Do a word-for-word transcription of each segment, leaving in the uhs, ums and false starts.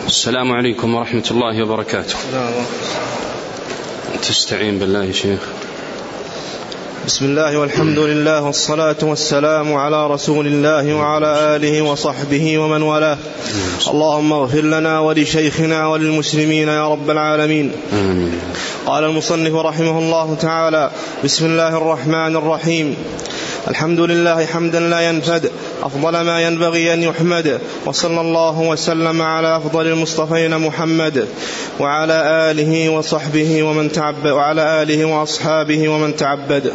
السلام عليكم ورحمة الله وبركاته. تستعين بالله يا شيخ. بسم الله والحمد لله والصلاة والسلام على رسول الله وعلى آله وصحبه ومن والاه. اللهم اغفر لنا ولشيخنا وللمسلمين يا رب العالمين. آمين. قال المصنف رحمه الله تعالى: بسم الله الرحمن الرحيم. الحمد لله حمدا لا ينفد، أفضل ما ينبغي أن يحمد، وصلى الله وسلم على أفضل المصطفين محمد وعلى آله وصحبه ومن تعبد وعلى آله وأصحابه ومن تعبد.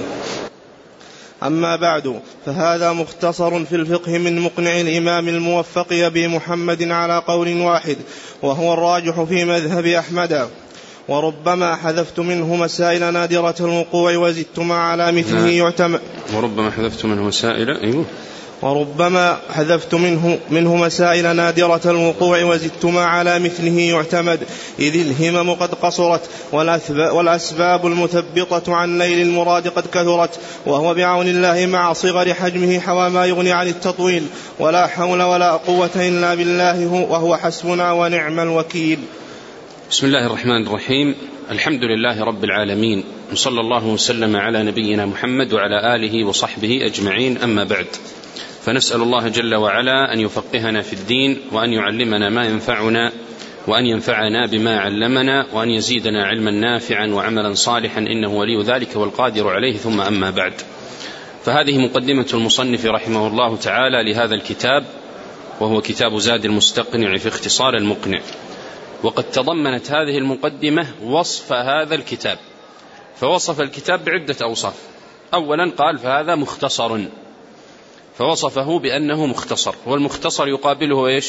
أما بعد، فهذا مختصر في الفقه من مقنع الإمام الموفق أبي محمد على قول واحد، وهو الراجح في مذهب أحمد. وربما حذفت منه مسائل نادرة الوقوع وزدت ما على مثله يعتمد. وربما حذفت منه مسائل أيوه وربما حذفت منه, منه مسائل نادرة الوقوع وزدت ما على مثله يعتمد، إذ الهمم قد قصرت والأسباب المثبطة عن نيل المراد قد كثرت، وهو بعون الله مع صغر حجمه حوى ما يغني عن التطويل، ولا حول ولا قوة إلا بالله وهو حسبنا ونعم الوكيل. بسم الله الرحمن الرحيم. الحمد لله رب العالمين، وصلى الله وسلم على نبينا محمد وعلى آله وصحبه أجمعين. أما بعد، فنسأل الله جل وعلا أن يفقهنا في الدين، وأن يعلمنا ما ينفعنا، وأن ينفعنا بما علمنا، وأن يزيدنا علما نافعا وعملا صالحا، إنه ولي ذلك والقادر عليه. ثم أما بعد، فهذه مقدمة المصنف رحمه الله تعالى لهذا الكتاب، وهو كتاب زاد المستقنع في اختصار المقنع. وقد تضمنت هذه المقدمة وصف هذا الكتاب، فوصف الكتاب بعدة أوصاف. أولا قال: فهذا مختصر، فوصفه بأنه مختصر، والمختصر يقابله إيش؟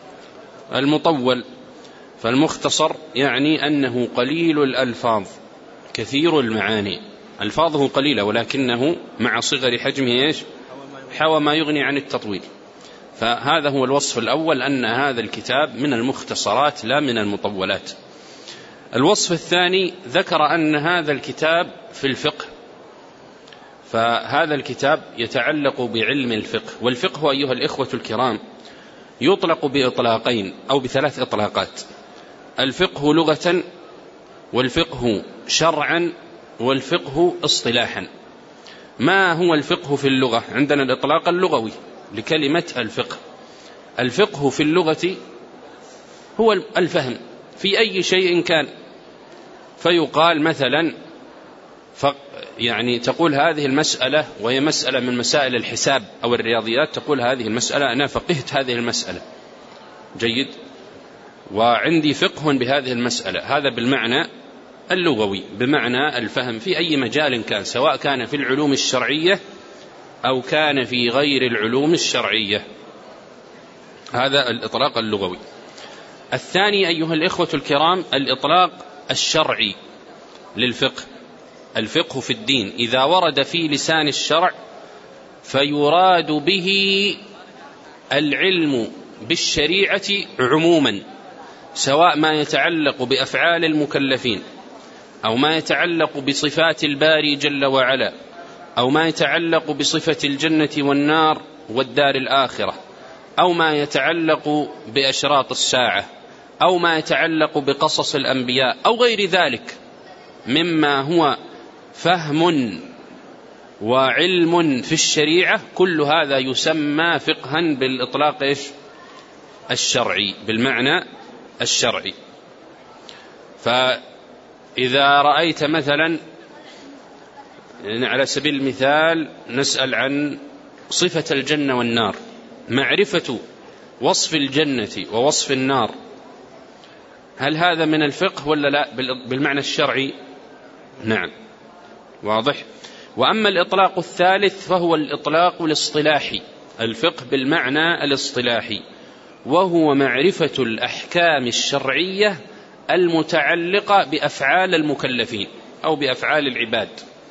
المطول. فالمختصر يعني أنه قليل الألفاظ كثير المعاني، ألفاظه قليلة ولكنه مع صغر حجمه إيش؟ حوى ما يغني عن التطويل. فهذا هو الوصف الأول، أن هذا الكتاب من المختصرات لا من المطولات. الوصف الثاني ذكر أن هذا الكتاب في الفقه، فهذا الكتاب يتعلق بعلم الفقه. والفقه أيها الإخوة الكرام يطلق بإطلاقين أو بثلاث إطلاقات: الفقه لغة، والفقه شرعا، والفقه اصطلاحا. ما هو الفقه في اللغة؟ عندنا الإطلاق اللغوي لكلمة الفقه. الفقه في اللغة هو الفهم في أي شيء كان، فيقال مثلا يعني تقول هذه المسألة، وهي مسألة من مسائل الحساب أو الرياضيات، تقول هذه المسألة أنا فقهت هذه المسألة، جيد، وعندي فقه بهذه المسألة. هذا بالمعنى اللغوي، بمعنى الفهم في أي مجال كان، سواء كان في العلوم الشرعية أو كان في غير العلوم الشرعية. هذا الإطلاق اللغوي. الثاني أيها الإخوة الكرام الإطلاق الشرعي للفقه. الفقه في الدين إذا ورد في لسان الشرع فيراد به العلم بالشريعة عموما، سواء ما يتعلق بأفعال المكلفين، أو ما يتعلق بصفات الباري جل وعلا، أو ما يتعلق بصفة الجنة والنار والدار الآخرة، أو ما يتعلق بأشراط الساعة، أو ما يتعلق بقصص الأنبياء، أو غير ذلك مما هو فهم وعلم في الشريعة. كل هذا يسمى فقها بالإطلاق إيش؟ الشرعي، بالمعنى الشرعي. فإذا رأيت مثلا، يعني على سبيل المثال نسأل عن صفة الجنة والنار، معرفة وصف الجنة ووصف النار، هل هذا من الفقه ولا لا بالمعنى الشرعي؟ نعم، واضح. وأما الإطلاق الثالث فهو الإطلاق الاصطلاحي، الفقه بالمعنى الاصطلاحي، وهو معرفة الأحكام الشرعية المتعلقة بأفعال المكلفين أو بأفعال العباد.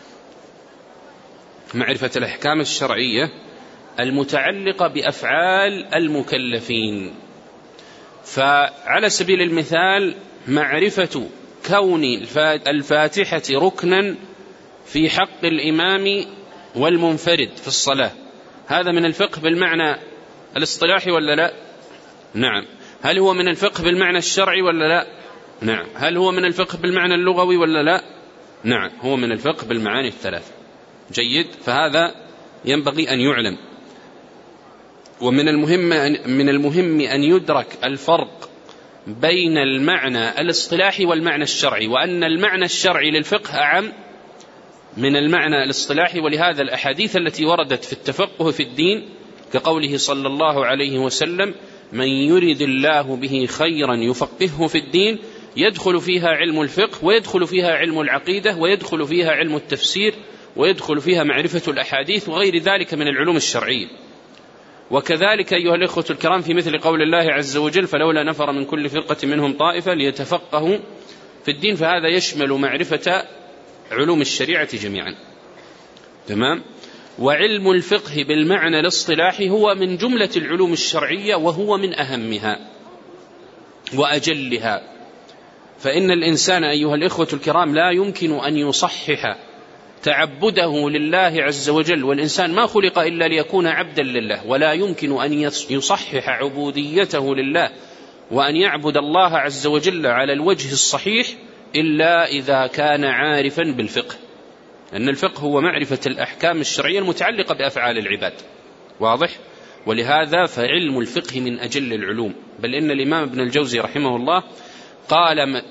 معرفة الأحكام الشرعية المتعلقة بأفعال المكلفين. فعلى سبيل المثال معرفة كون الفاتحة ركنا في حق الإمام والمنفرد في الصلاة، هذا من الفقه بالمعنى الاصطلاحي ولا لا؟ نعم. هل هو من الفقه بالمعنى الشرعي ولا لا؟ نعم. هل هو من الفقه بالمعنى اللغوي ولا لا؟ نعم، هو من الفقه بالمعاني الثلاث. جيد، فهذا ينبغي أن يعلم. ومن المهم من المهم أن يدرك الفرق بين المعنى الاصطلاحي والمعنى الشرعي، وأن المعنى الشرعي للفقه أعم من المعنى الاصطلاحي. ولهذا الأحاديث التي وردت في التفقه في الدين كقوله صلى الله عليه وسلم: من يرد الله به خيرا يفقهه في الدين، يدخل فيها علم الفقه، ويدخل فيها علم العقيدة، ويدخل فيها علم التفسير، ويدخل فيها معرفة الأحاديث وغير ذلك من العلوم الشرعية. وكذلك أيها الإخوة الكرام في مثل قول الله عز وجل: فلولا نفر من كل فرقة منهم طائفة ليتفقهوا في الدين، فهذا يشمل معرفة علوم الشريعة جميعا. تمام. وعلم الفقه بالمعنى الاصطلاحي هو من جملة العلوم الشرعية، وهو من أهمها وأجلها. فإن الإنسان أيها الإخوة الكرام لا يمكن أن يصحح تعبده لله عز وجل، والإنسان ما خلق إلا ليكون عبدا لله، ولا يمكن أن يصحح عبوديته لله وأن يعبد الله عز وجل على الوجه الصحيح إلا إذا كان عارفا بالفقه. أن الفقه هو معرفة الأحكام الشرعية المتعلقة بأفعال العباد. واضح؟ ولهذا فعلم الفقه من أجل العلوم. بل إن الإمام ابن الجوزي رحمه الله قال: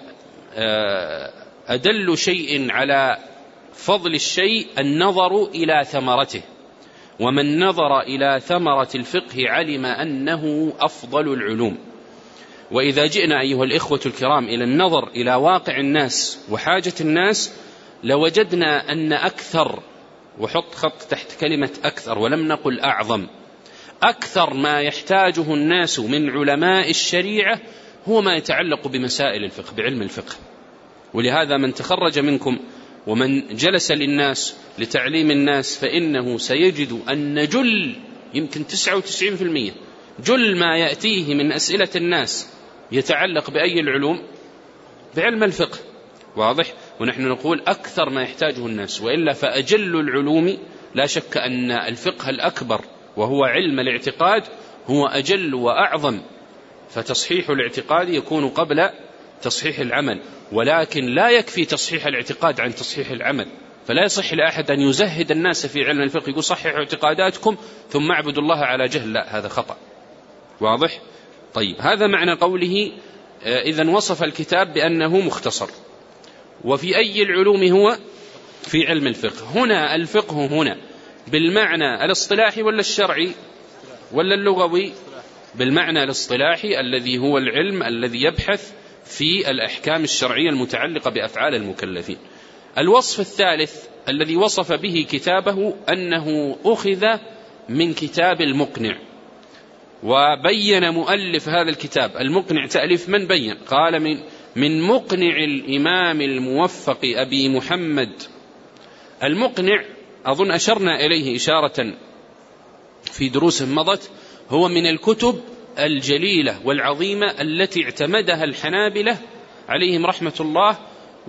أدل شيء على فضل الشيء النظر إلى ثمرته، ومن نظر إلى ثمرة الفقه علم أنه أفضل العلوم. وإذا جئنا أيها الإخوة الكرام إلى النظر إلى واقع الناس وحاجة الناس، لوجدنا أن أكثر، وحط خط تحت كلمة أكثر ولم نقل أعظم، أكثر ما يحتاجه الناس من علماء الشريعة هو ما يتعلق بمسائل الفقه، بعلم الفقه. ولهذا من تخرج منكم ومن جلس للناس لتعليم الناس فإنه سيجد أن جل، يمكن تسعة وتسعين بالمئة جل ما يأتيه من أسئلة الناس يتعلق بأي العلوم؟ بعلم الفقه. واضح؟ ونحن نقول أكثر ما يحتاجه الناس، وإلا فأجل العلوم لا شك أن الفقه الأكبر وهو علم الاعتقاد هو أجل وأعظم، فتصحيح الاعتقاد يكون قبل تصحيح العمل، ولكن لا يكفي تصحيح الاعتقاد عن تصحيح العمل. فلا يصح لأحد أن يزهد الناس في علم الفقه، يقول صححوا اعتقاداتكم ثم اعبدوا الله على جهل، لا، هذا خطأ. واضح؟ طيب، هذا معنى قوله إذن وصف الكتاب بأنه مختصر. وفي أي العلوم هو؟ في علم الفقه. هنا الفقه هنا بالمعنى الاصطلاحي ولا الشرعي ولا اللغوي؟ بالمعنى الاصطلاحي الذي هو العلم الذي يبحث في الأحكام الشرعية المتعلقة بأفعال المكلفين. الوصف الثالث الذي وصف به كتابه أنه أخذ من كتاب المقنع. وبين مؤلف هذا الكتاب المقنع تأليف من بين؟ قال من من مقنع الإمام الموفق أبي محمد. المقنع أظن أشرنا إليه إشارة في دروس مضت، هو من الكتب الجليلة والعظيمة التي اعتمدها الحنابلة عليهم رحمة الله،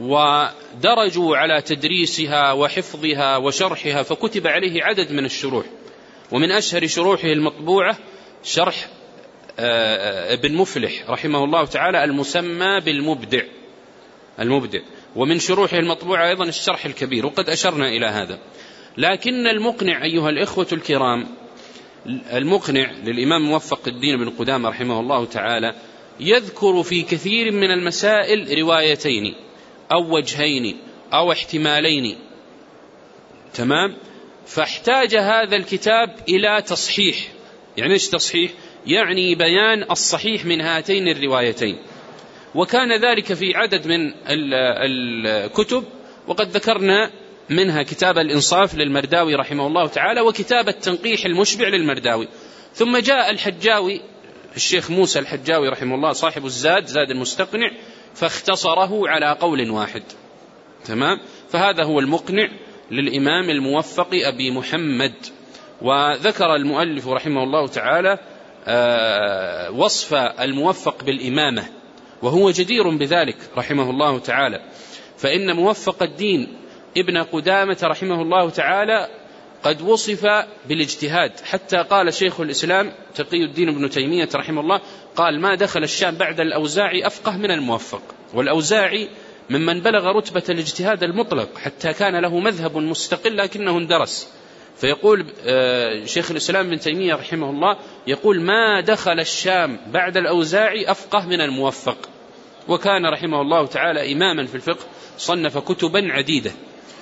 ودرجوا على تدريسها وحفظها وشرحها، فكتب عليه عدد من الشروح. ومن أشهر شروحه المطبوعة شرح ابن مفلح رحمه الله تعالى المسمى بالمبدع المبدع ومن شروحه المطبوعة أيضا الشرح الكبير، وقد أشرنا إلى هذا. لكن المقنع أيها الإخوة الكرام، المقنع للإمام موفق الدين بن قدامة رحمه الله تعالى يذكر في كثير من المسائل روايتين أو وجهين أو احتمالين. تمام؟ فاحتاج هذا الكتاب إلى تصحيح. يعني إيش تصحيح؟ يعني بيان الصحيح من هاتين الروايتين. وكان ذلك في عدد من الكتب، وقد ذكرنا منها كتاب الإنصاف للمرداوي رحمه الله تعالى، وكتاب التنقيح المشبع للمرداوي. ثم جاء الحجاوي الشيخ موسى الحجاوي رحمه الله صاحب الزاد زاد المستقنع فاختصره على قول واحد. تمام؟ فهذا هو المقنع للإمام الموفق أبي محمد. وذكر المؤلف رحمه الله تعالى وصف الموفق بالإمامة، وهو جدير بذلك رحمه الله تعالى. فإن موفق الدين ابن قدامة رحمه الله تعالى قد وصف بالاجتهاد، حتى قال شيخ الإسلام تقي الدين ابن تيمية رحمه الله قال: ما دخل الشام بعد الأوزاعي أفقه من الموفق. والأوزاعي ممن بلغ رتبة الاجتهاد المطلق حتى كان له مذهب مستقل لكنه اندرس. فيقول شيخ الإسلام ابن تيمية رحمه الله يقول: ما دخل الشام بعد الأوزاعي أفقه من الموفق. وكان رحمه الله تعالى إماما في الفقه، صنف كتبا عديدة.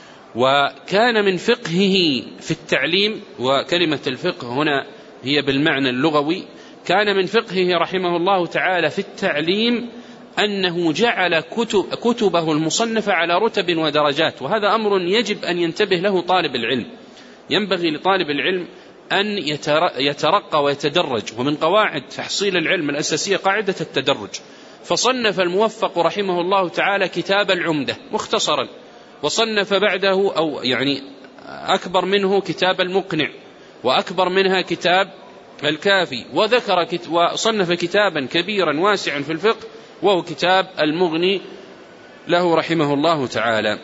وكان من فقهه في التعليم، وكلمة الفقه هنا هي بالمعنى اللغوي، كان من فقهه رحمه الله تعالى في التعليم أنه جعل كتب كتبه المصنفة على رتب ودرجات. وهذا أمر يجب أن ينتبه له طالب العلم. ينبغي لطالب العلم أن يترقى ويتدرج، ومن قواعد تحصيل العلم الأساسية قاعدة التدرج. فصنف الموفق رحمه الله تعالى كتاب العمدة مختصرا، وصنف بعده أو يعني أكبر منه كتاب المقنع، وأكبر منها كتاب الكافي، وذكر كت... وصنف كتابا كبيرا واسعا في الفقه وهو كتاب المغني له رحمه الله تعالى.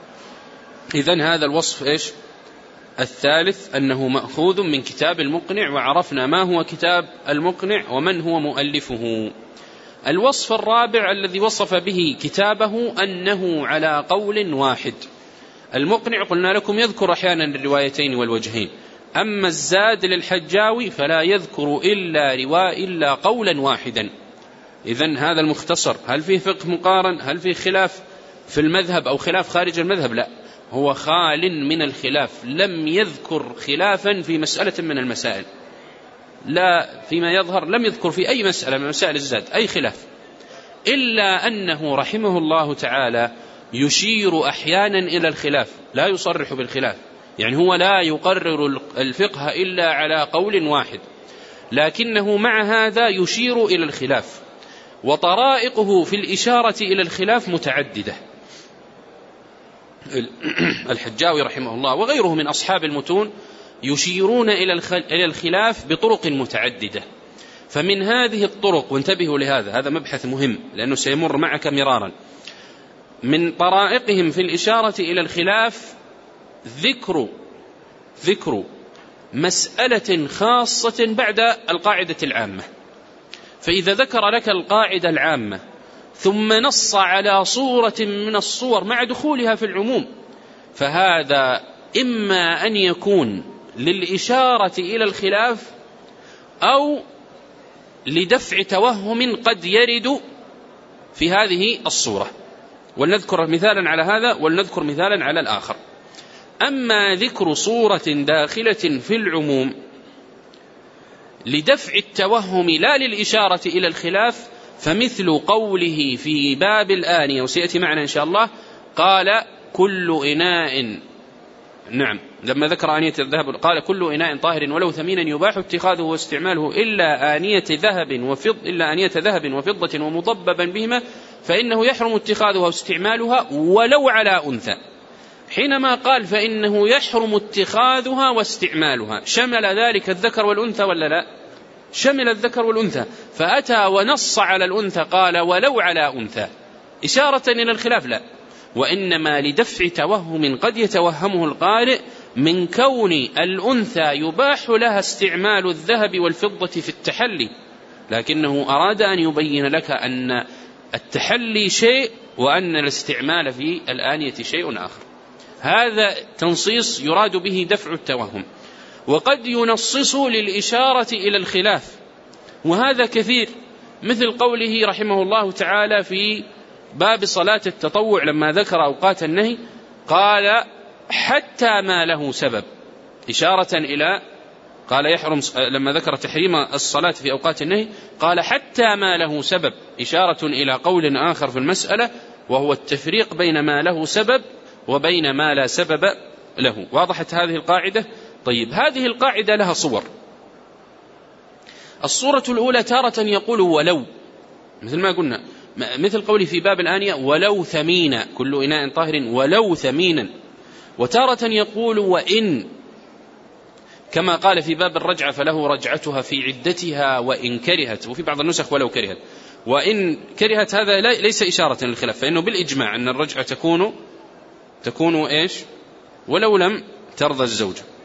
إذن هذا الوصف إيش؟ الثالث أنه مأخوذ من كتاب المقنع، وعرفنا ما هو كتاب المقنع ومن هو مؤلفه. الوصف الرابع الذي وصف به كتابه أنه على قول واحد. المقنع قلنا لكم يذكر أحيانا الروايتين والوجهين، أما الزاد للحجاوي فلا يذكر إلا رواء إلا قولا واحدا. إذن هذا المختصر هل فيه فقه مقارن؟ هل فيه خلاف في المذهب أو خلاف خارج المذهب؟ لا، هو خال من الخلاف، لم يذكر خلافا في مسألة من المسائل، لا فيما يظهر لم يذكر في أي مسألة من مسائل الزاد أي خلاف، إلا أنه رحمه الله تعالى يشير أحيانا إلى الخلاف، لا يصرح بالخلاف. يعني هو لا يقرر الفقه إلا على قول واحد، لكنه مع هذا يشير إلى الخلاف، وطرائقه في الإشارة إلى الخلاف متعددة. الحجاوي رحمه الله وغيره من أصحاب المتون يشيرون إلى الخلاف بطرق متعددة. فمن هذه الطرق، وانتبهوا لهذا، هذا مبحث مهم لأنه سيمر معك مرارا، من طرائقهم في الإشارة إلى الخلاف ذكر ذكر مسألة خاصة بعد القاعدة العامة. فإذا ذكر لك القاعدة العامة ثم نص على صورة من الصور مع دخولها في العموم، فهذا إما أن يكون للإشارة إلى الخلاف أو لدفع توهم قد يرد في هذه الصورة. ولنذكر مثالا على هذا ولنذكر مثالا على الآخر. أما ذكر صورة داخلة في العموم لدفع التوهم لا للإشارة إلى الخلاف، فمثل قوله في باب الآنية، وسيأتي معنا إن شاء الله، قال كل إناء، نعم لما ذكر آنية الذهب قال كل إناء طاهر ولو ثمينا يباح اتخاذه واستعماله إلا آنية ذهب وفض إلا آنية ذهب وفضة ومضببا بهما فإنه يحرم اتخاذها واستعمالها ولو على أنثى. حينما قال فإنه يحرم اتخاذها واستعمالها، شمل ذلك الذكر والأنثى ولا لا؟ شمل الذكر والأنثى، فأتى ونص على الأنثى قال ولو على أنثى، إشارة إلى الخلاف؟ لا، وإنما لدفع توهم قد يتوهمه القارئ من كون الأنثى يباح لها استعمال الذهب والفضة في التحلي، لكنه أراد أن يبين لك أن التحلي شيء وأن الاستعمال في الآنية شيء آخر. هذا تنصيص يراد به دفع التوهم. وقد ينصص للإشارة إلى الخلاف، وهذا كثير، مثل قوله رحمه الله تعالى في باب صلاة التطوع لما ذكر أوقات النهي قال حتى ما له سبب، إشارة إلى قال يحرم لما ذكر تحريم الصلاة في أوقات النهي قال حتى ما له سبب، إشارة إلى قول آخر في المسألة وهو التفريق بين ما له سبب وبين ما لا سبب له. واضحت هذه القاعدة؟ طيب، هذه القاعدة لها صور. الصورة الأولى تارة يقول ولو، مثل ما قلنا، مثل قولي في باب الآنية ولو ثمينا كل إناء طاهر ولو ثمينا. وتارة يقول وإن، كما قال في باب الرجعة فله رجعتها في عدتها وإن كرهت، وفي بعض النسخ ولو كرهت. وإن كرهت هذا ليس إشارة للخلاف، فإنه بالإجماع أن الرجعة تكون تكون إيش ولو لم ترضى الزوجة.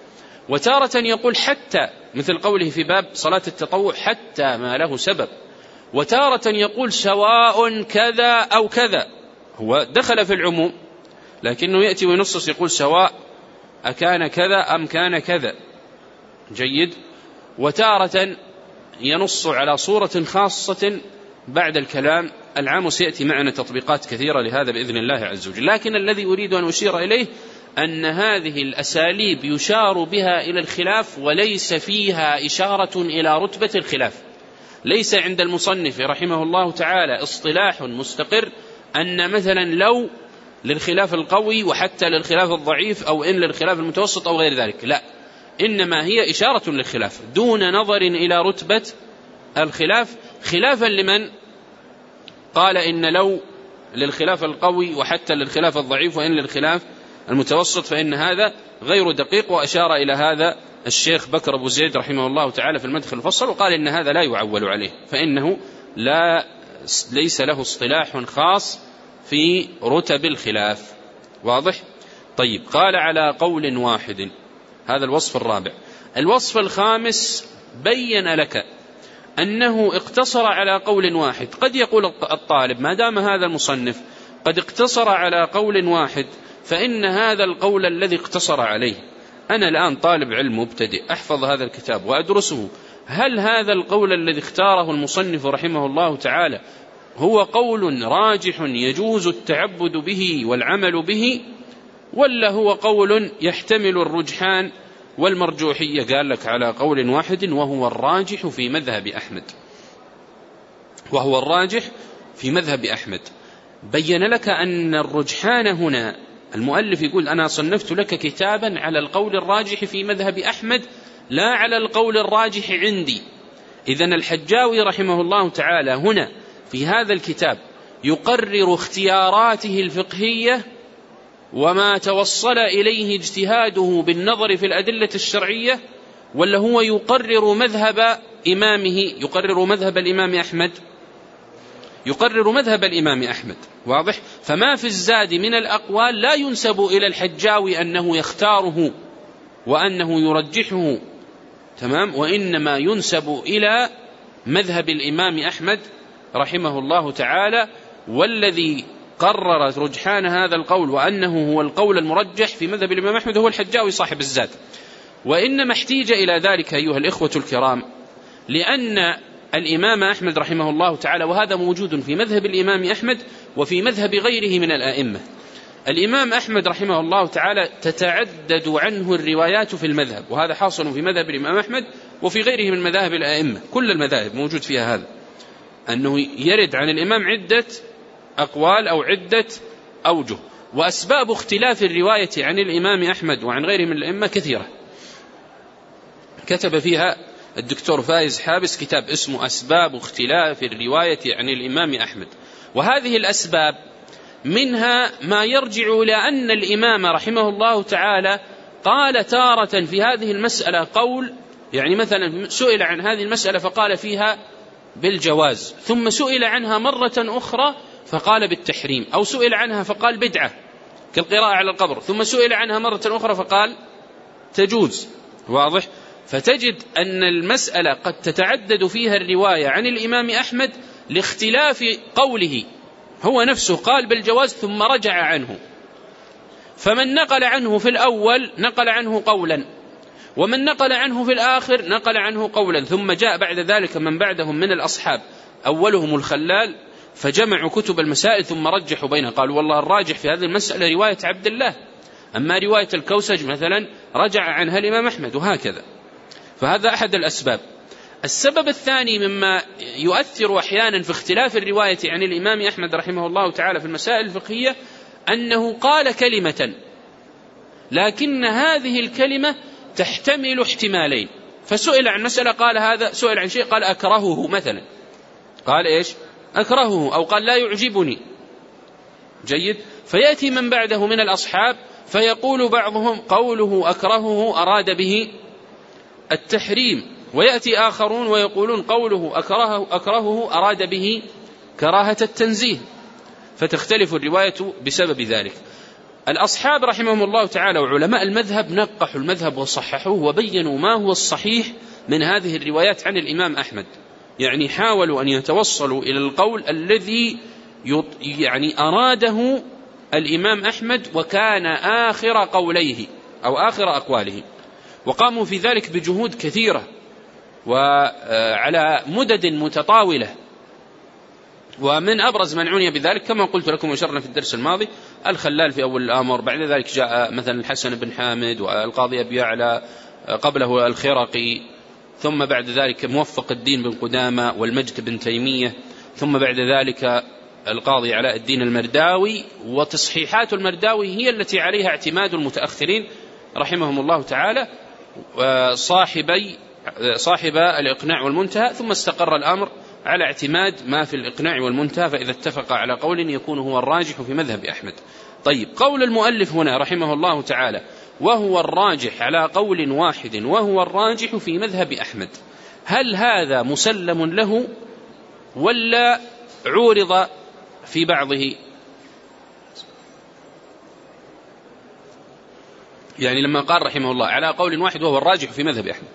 وتارة يقول حتى، مثل قوله في باب صلاة التطوع حتى ما له سبب. وتارة يقول سواء كذا أو كذا، هو دخل في العموم لكنه يأتي وينصص يقول سواء أكان كذا أم كان كذا. جيد. وتارة ينص على صورة خاصة بعد الكلام العام، وسيأتي معنا تطبيقات كثيرة لهذا بإذن الله عز وجل. لكن الذي أريد أن أشير إليه أن هذه الأساليب يشار بها إلى الخلاف وليس فيها إشارة إلى رتبة الخلاف. ليس عند المصنف رحمه الله تعالى اصطلاح مستقر أن مثلا لو للخلاف القوي وحتى للخلاف الضعيف أو إن للخلاف المتوسط أو غير ذلك، لا، إنما هي إشارة للخلاف دون نظر إلى رتبة الخلاف، خلافا لمن قال إن لو للخلاف القوي وحتى للخلاف الضعيف وإن للخلاف المتوسط، فإن هذا غير دقيق. وأشار إلى هذا الشيخ بكر أبو زيد رحمه الله تعالى في المدخل الفصل، وقال إن هذا لا يعول عليه، فإنه لا ليس له اصطلاح خاص في رتب الخلاف. واضح؟ طيب، قال على قول واحد، هذا الوصف الرابع. الوصف الخامس بين لك أنه اقتصر على قول واحد. قد يقول الطالب ما دام هذا المصنف قد اقتصر على قول واحد فإن هذا القول الذي اقتصر عليه، أنا الآن طالب علم مبتدئ أحفظ هذا الكتاب وأدرسه، هل هذا القول الذي اختاره المصنف رحمه الله تعالى هو قول راجح يجوز التعبد به والعمل به، ولا هو قول يحتمل الرجحان والمرجوحية؟ قال لك على قول واحد وهو الراجح في مذهب أحمد، وهو الراجح في مذهب أحمد. بين لك أن الرجحان هنا، المؤلف يقول أنا صنفت لك كتابا على القول الراجح في مذهب أحمد لا على القول الراجح عندي. إذن الحجاوي رحمه الله تعالى هنا في هذا الكتاب يقرر اختياراته الفقهية وما توصل إليه اجتهاده بالنظر في الأدلة الشرعية، ولا هو يقرر مذهب إمامه، يقرر مذهب الإمام أحمد؟ يقرر مذهب الإمام أحمد. واضح؟ فما في الزاد من الأقوال لا ينسب إلى الحجاوي أنه يختاره وأنه يرجحه، تمام، وإنما ينسب إلى مذهب الإمام أحمد رحمه الله تعالى، والذي قرر رجحان هذا القول وأنه هو القول المرجح في مذهب الإمام أحمد هو الحجاوي صاحب الزاد. وإنما احتيج إلى ذلك أيها الإخوة الكرام لأن الإمام أحمد رحمه الله تعالى، وهذا موجود في مذهب الإمام أحمد وفي مذهب غيره من الآئمة، الإمام أحمد رحمه الله تعالى تتعدد عنه الروايات في المذهب، وهذا حاصل في مذهب الإمام أحمد وفي غيره من مذاهب الآئمة، كل المذاهب موجود فيها هذا، أنه يرد عن الإمام عدة أقوال أو عدة أوجه. وأسباب اختلاف الرواية عن الإمام أحمد وعن غيره من الأئمة كثيرة، كتب فيها الدكتور فايز حابس كتاب اسمه أسباب اختلاف الرواية عن الإمام أحمد. وهذه الأسباب منها ما يرجع إلى أن الإمام رحمه الله تعالى قال تارة في هذه المسألة قول، يعني مثلا سئل عن هذه المسألة فقال فيها بالجواز، ثم سئل عنها مرة أخرى فقال بالتحريم، أو سئل عنها فقال بدعة كالقراءة على القبر، ثم سئل عنها مرة أخرى فقال تجوز. واضح؟ فتجد أن المسألة قد تتعدد فيها الرواية عن الإمام أحمد لاختلاف قوله، هو نفسه قال بالجواز ثم رجع عنه، فمن نقل عنه في الأول نقل عنه قولا، ومن نقل عنه في الآخر نقل عنه قولا، ثم جاء بعد ذلك من بعدهم من الأصحاب أولهم الخلال فجمعوا كتب المسائل ثم رجحوا بينها، قالوا والله الراجح في هذه المسألة رواية عبد الله، أما رواية الكوسج مثلا رجع عنها الإمام أحمد، وهكذا. فهذا أحد الأسباب. السبب الثاني مما يؤثر أحيانا في اختلاف الرواية عن الإمام أحمد رحمه الله تعالى في المسائل الفقهية أنه قال كلمة لكن هذه الكلمة تحتمل احتمالين، فسئل عن مسألة قال هذا، سئل عن شيء قال أكرهه مثلا، قال إيش؟ أكرهه، أو قال لا يعجبني. جيد؟ فيأتي من بعده من الأصحاب فيقول بعضهم قوله أكرهه أراد به التحريم، ويأتي آخرون ويقولون قوله أكرهه, أكرهه أراد به كراهة التنزيه، فتختلف الرواية بسبب ذلك. الأصحاب رحمهم الله تعالى وعلماء المذهب نقحوا المذهب وصححوه وبينوا ما هو الصحيح من هذه الروايات عن الإمام أحمد، يعني حاولوا أن يتوصلوا إلى القول الذي يعني أراده الإمام أحمد وكان آخر قوليه أو آخر أقواله، وقاموا في ذلك بجهود كثيرة وعلى مدد متطاولة. ومن أبرز من عني بذلك كما قلت لكم وشرنا في الدرس الماضي الخلال في أول الأمر، بعد ذلك جاء مثلا الحسن بن حامد والقاضي أبي يعلى، قبله الخرقي، ثم بعد ذلك موفق الدين بن قدامة والمجد بن تيمية، ثم بعد ذلك القاضي علاء الدين المرداوي. وتصحيحات المرداوي هي التي عليها اعتماد المتأخرين رحمهم الله تعالى صاحبي صاحب الإقناع والمنتهى، ثم استقر الأمر على اعتماد ما في الإقناع والمنتهى، فإذا اتفق على قول يكون هو الراجح في مذهب أحمد. طيب، قول المؤلف هنا رحمه الله تعالى وهو الراجح على قول واحد وهو الراجح في مذهب أحمد، هل هذا مسلم له ولا عورض في بعضه؟ يعني لما قال رحمه الله على قول واحد وهو الراجح في مذهب أحمد،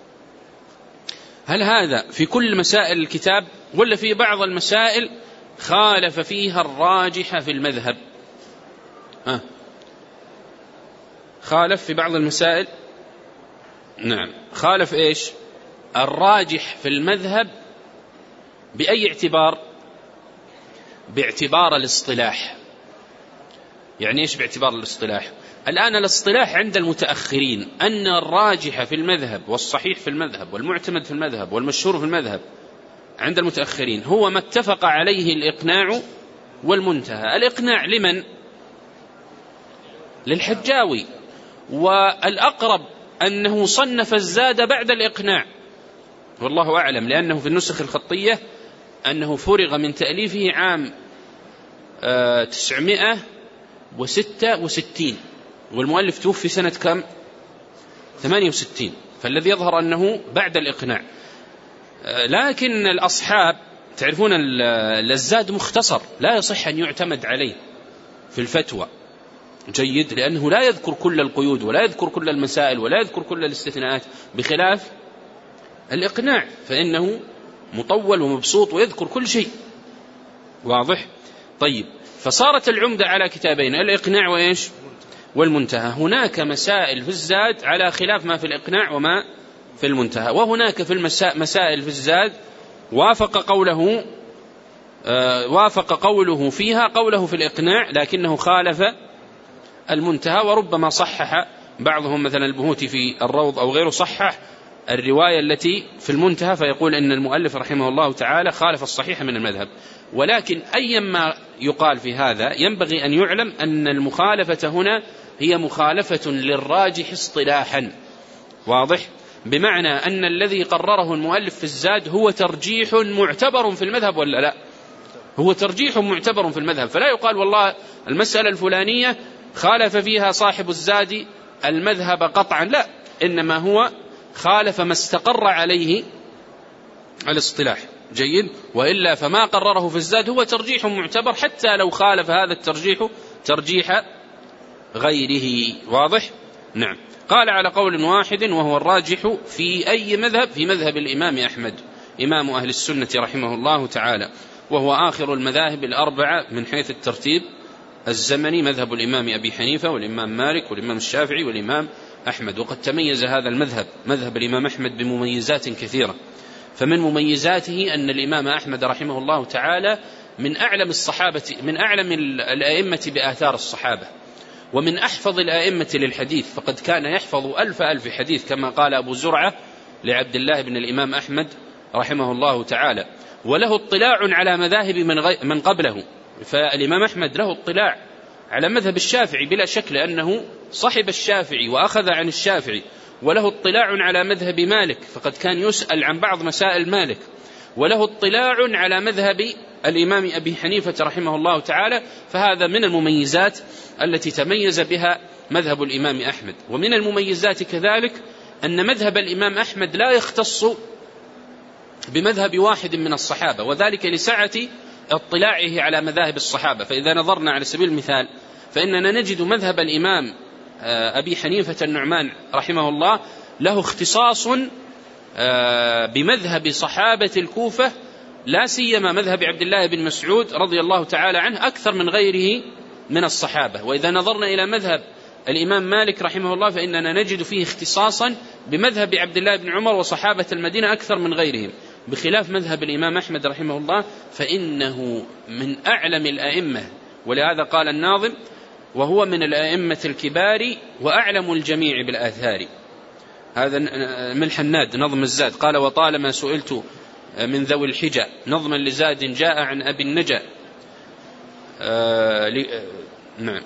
هل هذا في كل مسائل الكتاب ولا في بعض المسائل خالف فيها الراجح في المذهب؟ ها، خالف في بعض المسائل، نعم، خالف إيش؟ الراجح في المذهب بأي اعتبار؟ باعتبار الاصطلاح. يعني إيش باعتبار الاصطلاح؟ الآن الاصطلاح عند المتأخرين أن الراجح في المذهب والصحيح في المذهب والمعتمد في المذهب والمشهور في المذهب عند المتأخرين هو ما اتفق عليه الإقناع والمنتهى. الإقناع لمن؟ للحجاوي، والأقرب أنه صنف الزاد بعد الإقناع والله أعلم، لأنه في النسخ الخطية أنه فرغ من تأليفه عام تسعمائة وستة وستين، والمؤلف توفي سنة كم؟ ثمانية وستين، فالذي يظهر أنه بعد الإقناع. لكن الأصحاب تعرفون الزاد مختصر لا يصح أن يعتمد عليه في الفتوى، جيد، لأنه لا يذكر كل القيود ولا يذكر كل المسائل ولا يذكر كل الاستثناءات، بخلاف الإقناع فإنه مطول ومبسوط ويذكر كل شيء، واضح؟ طيب، فصارت العمدة على كتابين، الإقناع وإيش؟ والمنتهى. هناك مسائل في الزاد على خلاف ما في الإقناع وما في المنتهى، وهناك في المسائل في الزاد وافق قوله آه وافق قوله فيها قوله في الإقناع لكنه خالف المنتهى، وربما صحح بعضهم مثلا البهوتي في الروض أو غيره صحح الرواية التي في المنتهى، فيقول إن المؤلف رحمه الله تعالى خالف الصحيح من المذهب. ولكن أيما يقال في هذا ينبغي أن يعلم أن المخالفة هنا هي مخالفة للراجح اصطلاحا، واضح؟ بمعنى أن الذي قرره المؤلف في الزاد هو ترجيح معتبر في المذهب ولا لا؟ هو ترجيح معتبر في المذهب، فلا يقال والله المسألة الفلانية خالف فيها صاحب الزاد المذهب قطعا، لا، إنما هو خالف ما استقر عليه الاصطلاح، جيد، وإلا فما قرره في الزاد هو ترجيح معتبر حتى لو خالف هذا الترجيح ترجيح غيره، واضح؟ نعم. قال على قول واحد وهو الراجح في أي مذهب؟ في مذهب الإمام أحمد إمام أهل السنة رحمه الله تعالى، وهو آخر المذاهب الأربعة من حيث الترتيب الزمني، مذهب الإمام أبي حنيفة والإمام مالك والإمام الشافعي والإمام أحمد. وقد تميز هذا المذهب مذهب الإمام أحمد بمميزات كثيرة، فمن مميزاته أن الإمام أحمد رحمه الله تعالى من أعلم الصحابة من أعلم الأئمة بآثار الصحابة، ومن أحفظ الأئمة للحديث، فقد كان يحفظ ألف ألف حديث كما قال أبو زرعة لعبد الله بن الإمام أحمد رحمه الله تعالى، وله اطلاع على مذاهب من, غي... من قبله. فالإمام أحمد له اطلاع على مذهب الشافعي بلا شك، لأنه صحب الشافعي وأخذ عن الشافعي، وله اطلاع على مذهب مالك فقد كان يسأل عن بعض مسائل مالك، وله اطلاع على مذهب الإمام أبي حنيفة رحمه الله تعالى. فهذا من المميزات التي تميز بها مذهب الإمام أحمد. ومن المميزات كذلك أن مذهب الإمام أحمد لا يختص بمذهب واحد من الصحابة، وذلك لسعة اطلاعه على مذاهب الصحابة. فإذا نظرنا على سبيل المثال فإننا نجد مذهب الإمام أبي حنيفة النعمان رحمه الله له اختصاص بمذهب صحابة الكوفة، لا سيما مذهب عبد الله بن مسعود رضي الله تعالى عنه أكثر من غيره من الصحابة. وإذا نظرنا إلى مذهب الإمام مالك رحمه الله فإننا نجد فيه اختصاصا بمذهب عبد الله بن عمر وصحابة المدينة أكثر من غيرهم، بخلاف مذهب الإمام أحمد رحمه الله فإنه من أعلم الأئمة. ولهذا قال الناظم: وهو من الأئمة الكبار وأعلم الجميع بالآثار. هذا من حناد نظم الزاد قال: وطالما سئلت من ذوي الحجة نظما لزاد جاء عن أبي النجا. آه نعم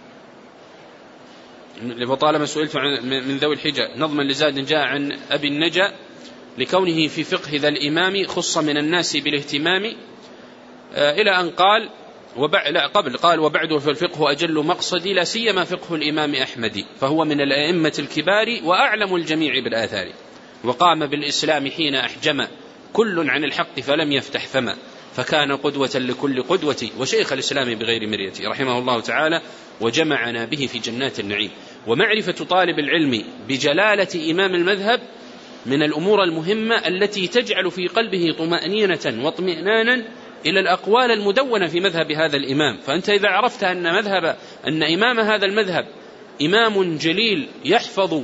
وطالما سئلت من ذوي الحجة نظما لزاد جاء عن أبي النجا لكونه في فقه ذا الإمام خص من الناس بالاهتمام. آه إلى أن قال وبع... لا قبل قال: وبعده فالفقه أجل مقصدي لا سيما فقه الإمام أحمد، فهو من الأئمة الكبار وأعلم الجميع بالآثار، وقام بالإسلام حين أحجم كل عن الحق فلم يفتح فما، فكان قدوة لكل قدوة وشيخ الإسلام بغير مرية رحمه الله تعالى، وجمعنا به في جنات النعيم. ومعرفة طالب العلم بجلالة إمام المذهب من الأمور المهمة التي تجعل في قلبه طمأنينة واطمئنانا إلى الأقوال المدونة في مذهب هذا الإمام. فأنت إذا عرفت أن مذهب أن إمام هذا المذهب إمام جليل يحفظ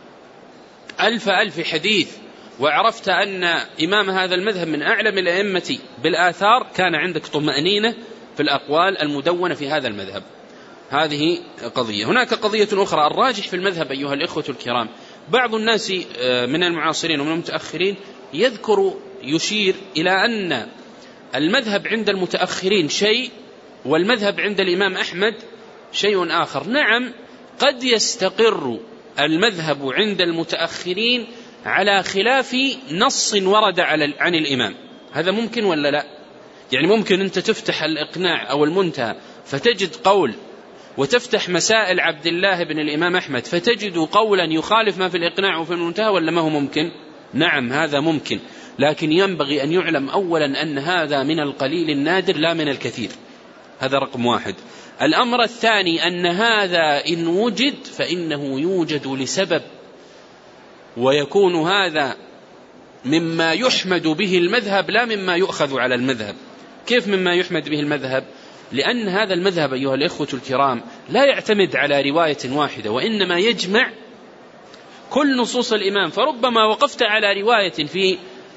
ألف ألف حديث، وعرفت أن إمام هذا المذهب من أعلم الأئمة بالآثار، كان عندك طمأنينة في الأقوال المدونة في هذا المذهب. هذه قضية. هناك قضية أخرى الراجح في المذهب أيها الإخوة الكرام. بعض الناس من المعاصرين ومن المتأخرين يذكر يشير إلى أن المذهب عند المتأخرين شيء والمذهب عند الإمام أحمد شيء آخر. نعم، قد يستقر المذهب عند المتأخرين على خلاف نص ورد عن الإمام، هذا ممكن ولا لا؟ يعني ممكن أنت تفتح الإقناع أو المنتهى فتجد قول، وتفتح مسائل عبد الله بن الإمام أحمد فتجد قولا يخالف ما في الإقناع وفي المنتهى، ولا ما هو ممكن؟ نعم هذا ممكن، لكن ينبغي أن يعلم أولا أن هذا من القليل النادر لا من الكثير. هذا رقم واحد. الأمر الثاني أن هذا إن وجد فإنه يوجد لسبب، ويكون هذا مما يحمد به المذهب لا مما يؤخذ على المذهب. كيف مما يحمد به المذهب؟ لأن هذا المذهب أيها الإخوة الكرام لا يعتمد على رواية واحدة، وإنما يجمع كل نصوص الإمام. فربما وقفت على رواية في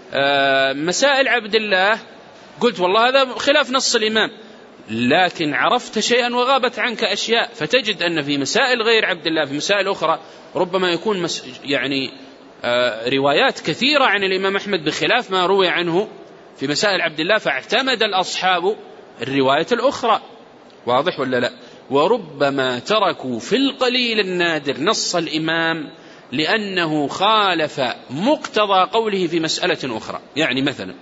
مسائل عبد الله قلت والله هذا خلاف نص الإمام، لكن عرفت شيئا وغابت عنك أشياء، فتجد أن في مسائل غير عبد الله في مسائل أخرى ربما يكون مس يعني آه روايات كثيرة عن الإمام أحمد بخلاف ما روي عنه في مسائل عبد الله، فاعتمد الأصحاب الرواية الأخرى. واضح ولا لا؟ وربما تركوا في القليل النادر نص الإمام لأنه خالف مقتضى قوله في مسألة أخرى. يعني مثلا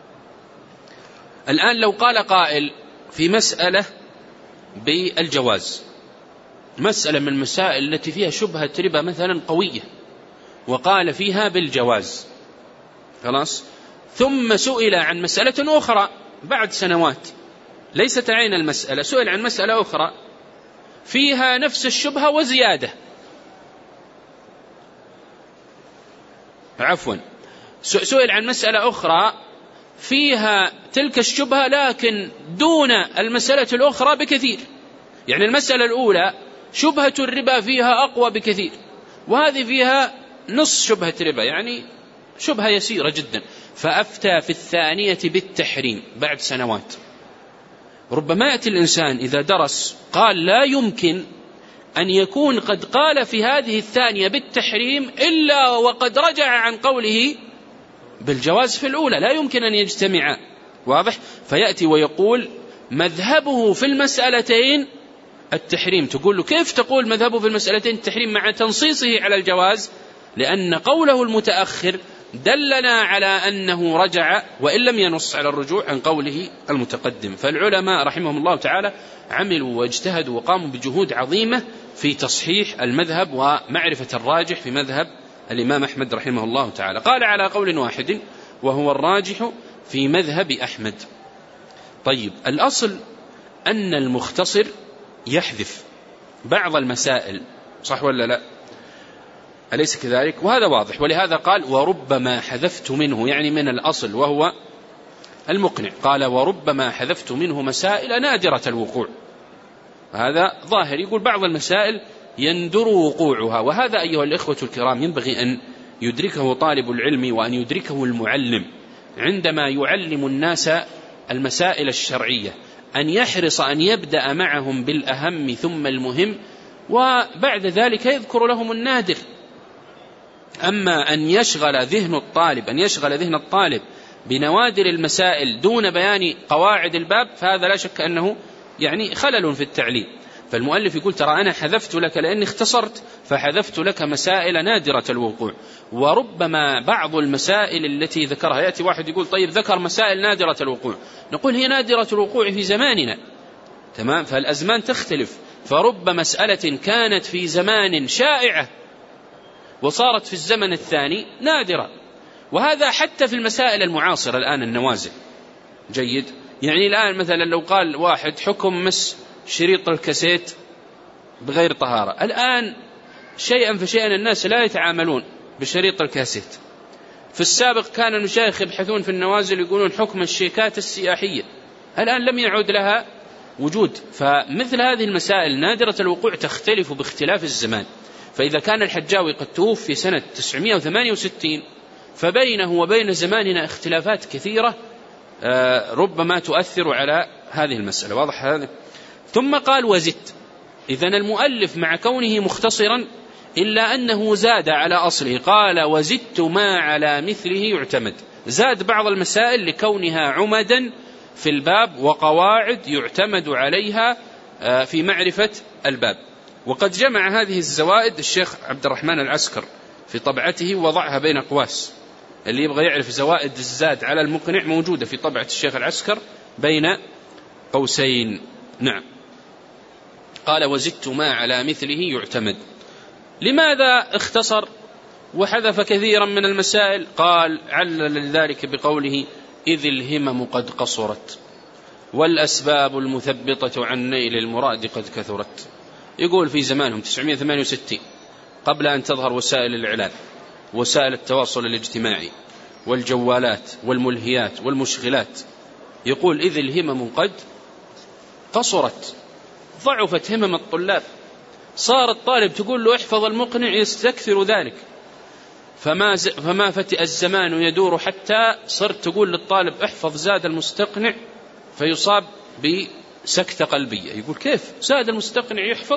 الآن لو قال قائل في مسألة بالجواز، مسألة من المسائل التي فيها شبهة ربا مثلا قوية، وقال فيها بالجواز، خلاص، ثم سئل عن مسألة أخرى بعد سنوات ليست عين المسألة، سئل عن مسألة أخرى فيها نفس الشبهة وزيادة، عفوا سئل عن مسألة أخرى فيها تلك الشبهة لكن دون المسألة الأخرى بكثير. يعني المسألة الأولى شبهة الربا فيها أقوى بكثير، وهذه فيها نص شبهة ربا، يعني شبهة يسيرة جدا، فأفتى في الثانية بالتحريم بعد سنوات. ربما يأتي الإنسان إذا درس قال لا يمكن أن يكون قد قال في هذه الثانية بالتحريم إلا وقد رجع عن قوله بالجواز في الأولى، لا يمكن أن يجتمعا. واضح؟ فيأتي ويقول مذهبه في المسألتين التحريم. تقول له كيف تقول مذهبه في المسألتين التحريم مع تنصيصه على الجواز؟ لأن قوله المتأخر دلنا على أنه رجع وإن لم ينص على الرجوع عن قوله المتقدم. فالعلماء رحمهم الله تعالى عملوا واجتهدوا وقاموا بجهود عظيمة في تصحيح المذهب ومعرفة الراجح في مذهب الإمام أحمد رحمه الله تعالى. قال على قول واحد وهو الراجح في مذهب أحمد. طيب، الأصل أن المختصر يحذف بعض المسائل، صح ولا لا؟ أليس كذلك؟ وهذا واضح. ولهذا قال وربما حذفت منه، يعني من الأصل وهو المقنع. قال وربما حذفت منه مسائل نادرة الوقوع، هذا ظاهر. يقول بعض المسائل يندر وقوعها، وهذا أيها الإخوة الكرام ينبغي أن يدركه طالب العلم وأن يدركه المعلم عندما يعلم الناس المسائل الشرعية، أن يحرص أن يبدأ معهم بالأهم ثم المهم، وبعد ذلك يذكر لهم النادر. أما أن يشغل ذهن الطالب أن يشغل ذهن الطالب بنوادر المسائل دون بيان قواعد الباب، فهذا لا شك أنه يعني خلل في التعليم. فالمؤلف يقول ترى أنا حذفت لك لأني اختصرت، فحذفت لك مسائل نادرة الوقوع. وربما بعض المسائل التي ذكرها، يأتي واحد يقول طيب ذكر مسائل نادرة الوقوع، نقول هي نادرة الوقوع في زماننا، تمام؟ فالأزمان تختلف، فرب مسألة كانت في زمان شائعة وصارت في الزمن الثاني نادرة. وهذا حتى في المسائل المعاصرة الآن، النوازل. جيد؟ يعني الآن مثلا لو قال واحد حكم مس شريط الكاسيت بغير طهارة، الآن شيئا فشيئا الناس لا يتعاملون بشريط الكاسيت. في السابق كان المشايخ يبحثون في النوازل يقولون حكم الشيكات السياحية، الآن لم يعود لها وجود. فمثل هذه المسائل نادرة الوقوع تختلف باختلاف الزمان. فإذا كان الحجاوي قد توفي سنة تسعمائة وثمانية وستين، فبينه وبين زماننا اختلافات كثيرة ربما تؤثر على هذه المسألة. واضح هذا؟ ثم قال وزدت. إذن المؤلف مع كونه مختصرا إلا أنه زاد على أصله، قال وزدت ما على مثله يعتمد، زاد بعض المسائل لكونها عمدا في الباب وقواعد يعتمد عليها في معرفة الباب. وقد جمع هذه الزوائد الشيخ عبد الرحمن العسكر في طبعته ووضعها بين قواس، اللي يبغى يعرف زوائد الزاد على المقنع موجودة في طبعة الشيخ العسكر بين قوسين. نعم. قال وزدت ما على مثله يعتمد. لماذا اختصر وحذف كثيرا من المسائل؟ قال علل لذلك بقوله إذ الهمم قد قصرت والأسباب المثبطة عن نيل المراد قد كثرت. يقول في زمانهم تسعمائة وثمانية وستين قبل أن تظهر وسائل الإعلام، وسائل التواصل الاجتماعي والجوالات والملهيات والمشغلات، يقول إذ الهمم قد قصرت، ضعفت همم الطلاب، صار الطالب تقول له احفظ المقنع يستكثر ذلك، فما, فما فتئ الزمان يدور حتى صرت تقول للطالب احفظ زاد المستقنع فيصاب بسكتة قلبية. يقول كيف زاد المستقنع يحفظ؟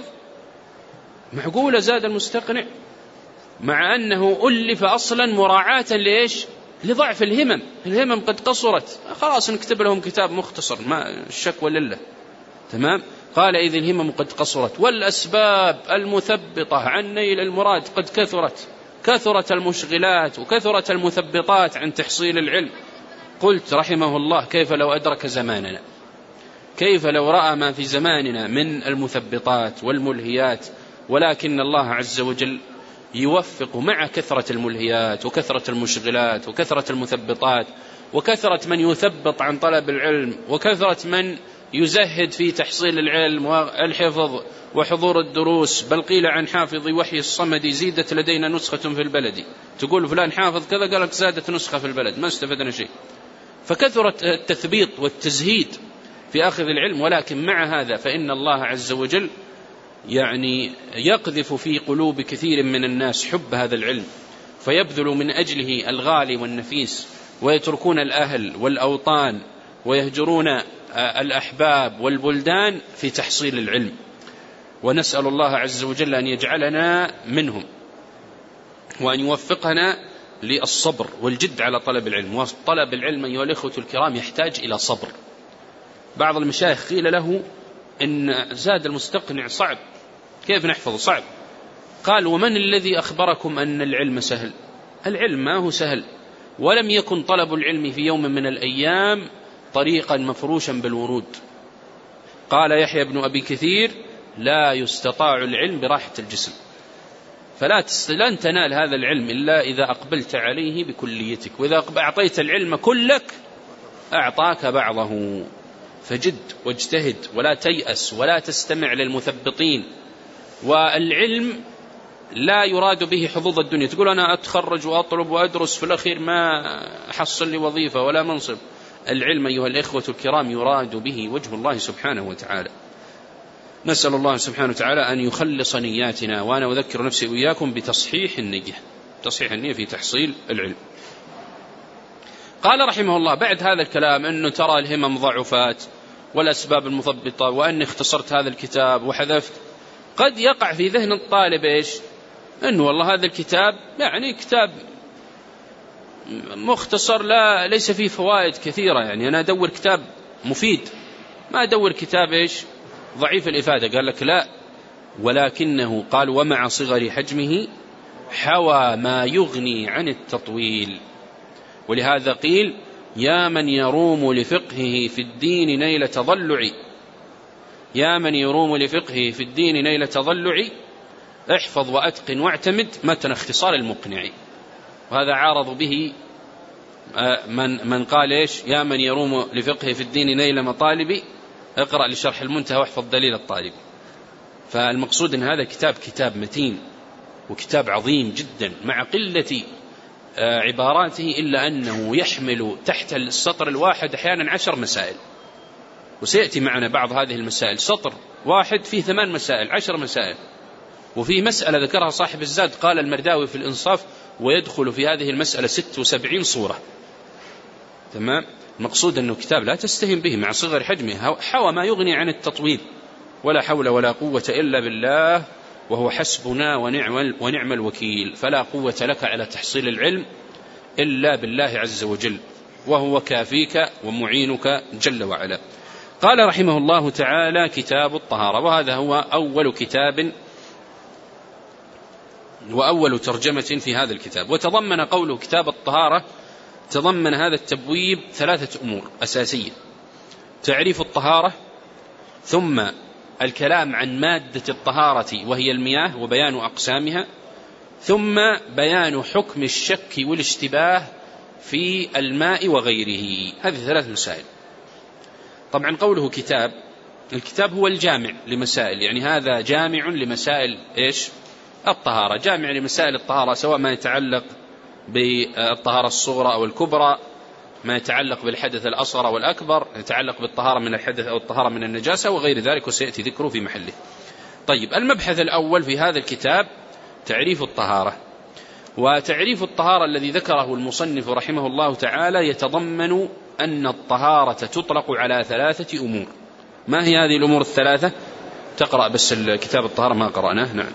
معقولة زاد المستقنع؟ مع أنه ألف أصلا مراعاة ليش؟ لضعف الهمم، الهمم قد قصرت، خلاص نكتب لهم كتاب مختصر، ما الشكوى لله. تمام؟ قال إذ الهمم قد قصرت والأسباب المثبطة عن نيل المراد قد كثرت، كثرت المشغلات وكثرت المثبطات عن تحصيل العلم. قلت رحمه الله كيف لو أدرك زماننا، كيف لو رأى ما في زماننا من المثبطات والملهيات، ولكن الله عز وجل يوفق مع كثرة الملهيات وكثرة المشغلات وكثرة المثبطات وكثرة من يثبط عن طلب العلم وكثرة من يزهد في تحصيل العلم والحفظ وحضور الدروس. بل قيل عن حافظ وحي الصمد زيدت لدينا نسخة في البلد، تقول فلان حافظ كذا قالت زادت نسخة في البلد، ما استفدنا شيء. فكثرت التثبيط والتزهيد في أخذ العلم، ولكن مع هذا فإن الله عز وجل يعني يقذف في قلوب كثير من الناس حب هذا العلم، فيبذل من أجله الغالي والنفيس، ويتركون الأهل والأوطان ويهجرون الأحباب والبلدان في تحصيل العلم. ونسأل الله عز وجل أن يجعلنا منهم، وأن يوفقنا للصبر والجد على طلب العلم. وطلب العلم أيها الإخوة الكرام يحتاج إلى صبر. بعض المشايخ قيل له إن زاد المستقنع صعب، كيف نحفظ؟ صعب. قال ومن الذي أخبركم أن العلم سهل؟ العلم ما هو سهل، ولم يكن طلب العلم في يوم من الأيام طريقا مفروشا بالورود. قال يحيى بن أبي كثير لا يستطاع العلم براحة الجسم، فلا لن تنال هذا العلم إلا إذا أقبلت عليه بكليتك، وإذا أعطيت العلم كلك أعطاك بعضه. فجد واجتهد ولا تيأس ولا تستمع للمثبطين. والعلم لا يراد به حظوظ الدنيا، تقول أنا أتخرج وأطلب وأدرس في الأخير ما أحصل لي وظيفة ولا منصب. العلم أيها الإخوة الكرام يراد به وجه الله سبحانه وتعالى. نسأل الله سبحانه وتعالى أن يخلص نياتنا، وأنا أذكر نفسي وإياكم بتصحيح النية، تصحيح النية في تحصيل العلم. قال رحمه الله بعد هذا الكلام أنه ترى الهمم ضعفات والأسباب المثبطة، وأني اختصرت هذا الكتاب وحذفت، قد يقع في ذهن الطالب إيش؟ أنه والله هذا الكتاب يعني كتاب مختصر لا ليس فيه فوائد كثيرة، يعني أنا أدور كتاب مفيد ما أدور كتاب إيش؟ ضعيف الإفادة. قال لك لا، ولكنه قال ومع صغر حجمه حوى ما يغني عن التطويل. ولهذا قيل يا من يروم لفقهه في الدين نيل تضلع، يا من يروم لفقهه في الدين نيل تضلع، احفظ وأتقن واعتمد متن اختصار المقنع. وهذا عارض به من, من قال إيش؟ يا من يروم لفقهه في الدين نيل مطالب، اقرأ لشرح المنتهى واحفظ دليل الطالب. فالمقصود أن هذا كتاب كتاب متين وكتاب عظيم جدا مع قلة عباراته، إلا أنه يحمل تحت السطر الواحد أحيانا عشر مسائل، وسيأتي معنا بعض هذه المسائل. سطر واحد فيه ثمان مسائل، عشر مسائل. وفي مسألة ذكرها صاحب الزاد قال المرداوي في الإنصاف ويدخل في هذه المسألة ست وسبعين صورة. تمام. المقصود أنه كتاب لا تستهين به مع صغر حجمه، حوى ما يغني عن التطويل. ولا حول ولا قوة إلا بالله، وهو حسبنا ونعم, ونعم الوكيل. فلا قوة لك على تحصيل العلم إلا بالله عز وجل، وهو كافيك ومعينك جل وعلا. قال رحمه الله تعالى كتاب الطهارة، وهذا هو أول كتاب وأول ترجمة في هذا الكتاب. وتضمن قوله كتاب الطهارة، تضمن هذا التبويب ثلاثة أمور أساسية: تعريف الطهارة، ثم الكلام عن مادة الطهارة وهي المياه وبيان أقسامها، ثم بيان حكم الشك والاشتباه في الماء وغيره. هذه ثلاث مسائل. طبعا قوله كتاب، الكتاب هو الجامع لمسائل، يعني هذا جامع لمسائل إيش؟ الطهارة، جامع لمسائل الطهارة، سواء ما يتعلق بالطهارة الصغرى أو الكبرى، ما يتعلق بالحدث الأصغر أو الأكبر، يتعلق بالطهارة من الحدث أو الطهارة من النجاسة وغير ذلك، وسيأتي ذكره في محله. طيب، المبحث الأول في هذا الكتاب تعريف الطهارة. وتعريف الطهارة الذي ذكره المصنف رحمه الله تعالى يتضمن أن الطهارة تطلق على ثلاثة أمور. ما هي هذه الأمور الثلاثة؟ تقرأ بس الكتاب الطهارة ما قرأناه. نعم.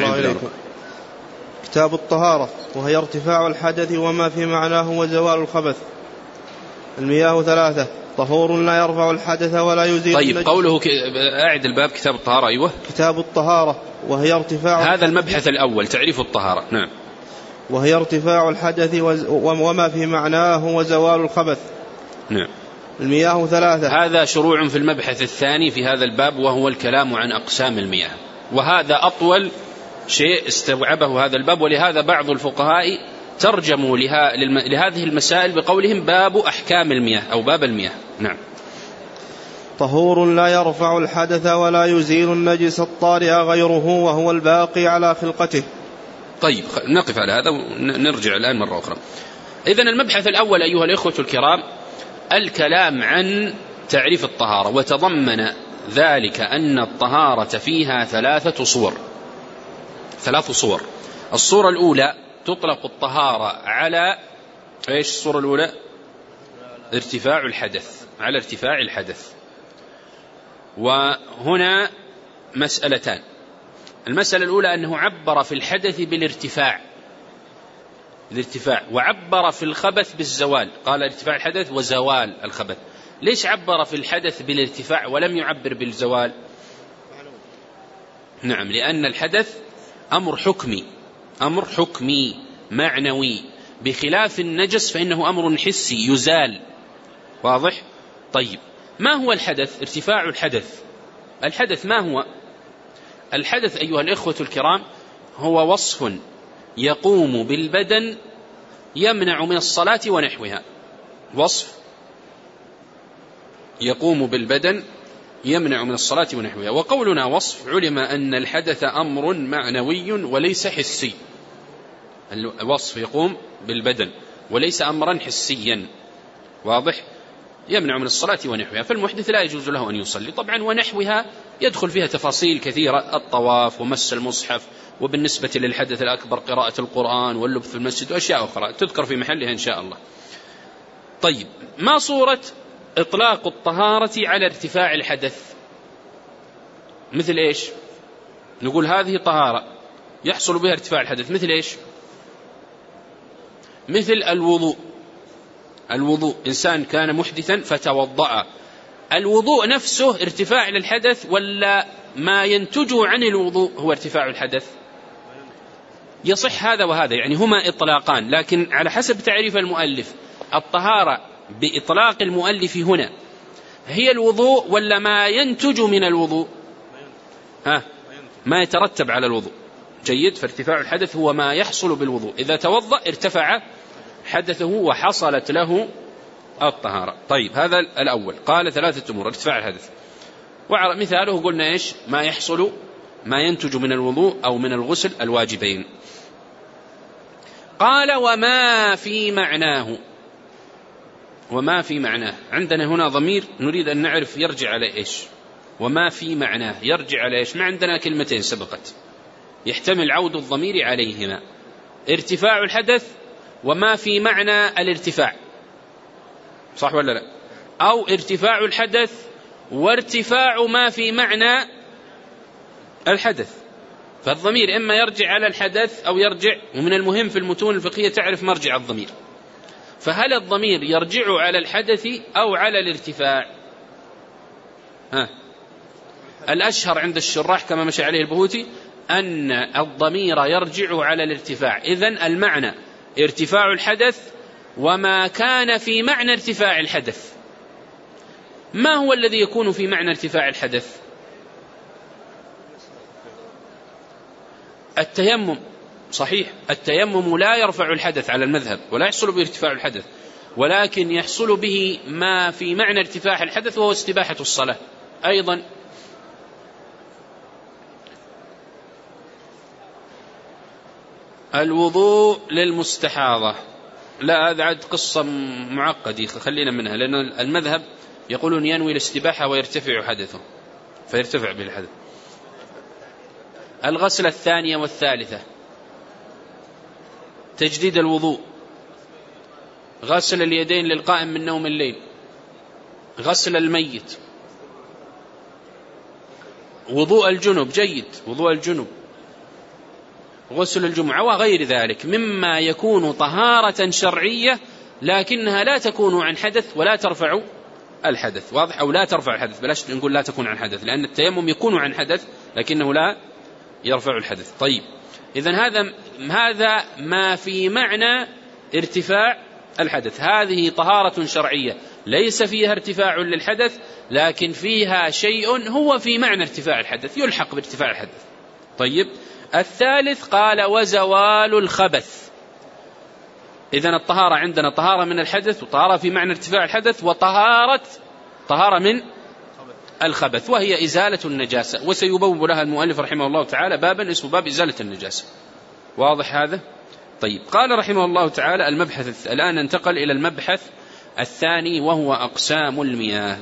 كتاب الطهارة، وهي ارتفاع الحدث وما في معناه وزوال الخبث. المياه ثلاثة: طهور لا يرفع الحدث ولا يزيل. طيب، قوله ك... أعد الباب. كتاب الطهارة. أيوة. كتاب الطهارة وهي ارتفاع هذا المبحث الأول تعريف الطهارة. نعم. وهي ارتفاع الحدث وز... وما في معناه وزوال الخبث. نعم. المياه ثلاثة. هذا شروع في المبحث الثاني في هذا الباب، وهو الكلام عن أقسام المياه، وهذا أطول شيء استوعبه هذا الباب. ولهذا بعض الفقهاء ترجموا لها لهذه المسائل بقولهم باب أحكام المياه أو باب المياه. نعم. طهور لا يرفع الحدث ولا يزيل النجس الطارئ غيره، وهو الباقي على خلقته. طيب، نقف على هذا ونرجع الآن مرة أخرى. إذن المبحث الأول أيها الإخوة الكرام الكلام عن تعريف الطهارة، وتضمن ذلك أن الطهارة فيها ثلاثة صور. ثلاث صور. الصورة الأولى تطلق الطهارة على إيش؟ الصورة الأولى ارتفاع الحدث، على ارتفاع الحدث. وهنا مسألتان. المسألة الأولى أنه عبر في الحدث بالارتفاع، الارتفاع، وعبر في الخبث بالزوال، قال ارتفاع الحدث وزوال الخبث. ليش عبر في الحدث بالارتفاع ولم يعبر بالزوال؟ نعم، لأن الحدث أمر حكمي، أمر حكمي معنوي، بخلاف النجس فإنه أمر حسي يزال. واضح؟ طيب، ما هو الحدث؟ ارتفاع الحدث. الحدث ما هو؟ الحدث أيها الإخوة الكرام هو وصف يقوم بالبدن يمنع من الصلاة ونحوها. وصف يقوم بالبدن يمنع من الصلاة ونحوها. وقولنا وصف علم أن الحدث أمر معنوي وليس حسي. الوصف يقوم بالبدن وليس أمرا حسيا، واضح؟ يمنع من الصلاة ونحوها. فالمحدث لا يجوز له أن يصلي. طبعا ونحوها يدخل فيها تفاصيل كثيرة، الطواف ومس المصحف، وبالنسبة للحدث الأكبر قراءة القرآن واللبث في المسجد وأشياء أخرى تذكر في محلها إن شاء الله. طيب، ما صورة إطلاق الطهارة على ارتفاع الحدث؟ مثل إيش؟ نقول هذه طهارة يحصل بها ارتفاع الحدث. مثل إيش؟ مثل الوضوء. الوضوء إنسان كان محدثا فتوضأ، الوضوء نفسه ارتفاع للحدث ولا ما ينتج عن الوضوء هو ارتفاع الحدث؟ يصح هذا وهذا، يعني هما إطلاقان، لكن على حسب تعريف المؤلف الطهارة بإطلاق المؤلف هنا هي الوضوء ولا ما ينتج من الوضوء؟ ها، ما يترتب على الوضوء. جيد. فارتفاع الحدث هو ما يحصل بالوضوء، إذا توضأ ارتفع حدثه وحصلت له الطهارة. طيب، هذا الأول. قال ثلاثة أمور ارتفاع الحدث، ومثاله قلنا إيش؟ ما يحصل ما ينتج من الوضوء أو من الغسل الواجبين. قال وما في معناه. وما في معناه، عندنا هنا ضمير نريد أن نعرف يرجع على إيش. وما في معناه يرجع على إيش؟ ما عندنا كلمتين سبقت يحتمل عود الضمير عليهما، ارتفاع الحدث وما في معنى الارتفاع، صح ولا لا؟ أو ارتفاع الحدث وارتفاع ما في معنى الحدث. فالضمير إما يرجع على الحدث أو يرجع، ومن المهم في المتون الفقهية تعرف مرجع الضمير. فهل الضمير يرجع على الحدث أو على الارتفاع؟ ها، الأشهر عند الشراح كما مشى عليه البهوتي أن الضمير يرجع على الارتفاع. إذن المعنى ارتفاع الحدث وما كان في معنى ارتفاع الحدث. ما هو الذي يكون في معنى ارتفاع الحدث؟ التيمم. صحيح، التيمم لا يرفع الحدث على المذهب ولا يحصل به ارتفاع الحدث، ولكن يحصل به ما في معنى ارتفاع الحدث وهو استباحة الصلاة. أيضا الوضوء للمستحاضة، لا هذا عاد قصة معقدة خلينا منها، لأن المذهب يقولون ينوي الاستباحة ويرتفع حدثه فيرتفع بالحدث. الغسلة الثانية والثالثة، تجديد الوضوء، غسل اليدين للقائم من نوم الليل، غسل الميت، وضوء الجنب. جيد، وضوء الجنب، غسل الجمعة وغير ذلك مما يكون طهارة شرعية لكنها لا تكون عن حدث ولا ترفع الحدث. واضح؟ أو لا ترفع الحدث، بلاش نقول لا تكون عن حدث، لأن التيمم يكون عن حدث لكنه لا يرفع الحدث. طيب، إذن هذا هذا ما في معنى ارتفاع الحدث. هذه طهارة شرعية ليس فيها ارتفاع للحدث لكن فيها شيء هو في معنى ارتفاع الحدث يلحق بارتفاع الحدث. طيب، الثالث قال وزوال الخبث. إذن الطهارة عندنا طهارة من الحدث وطهارة في معنى ارتفاع الحدث وطهارة طهارة من الخبث وهي إزالة النجاسة، وسيبوب لها المؤلف رحمه الله تعالى بابا اسمه باب إزالة النجاسة. واضح هذا؟ طيب، قال رحمه الله تعالى المبحث الآن ننتقل إلى المبحث الثاني وهو أقسام المياه.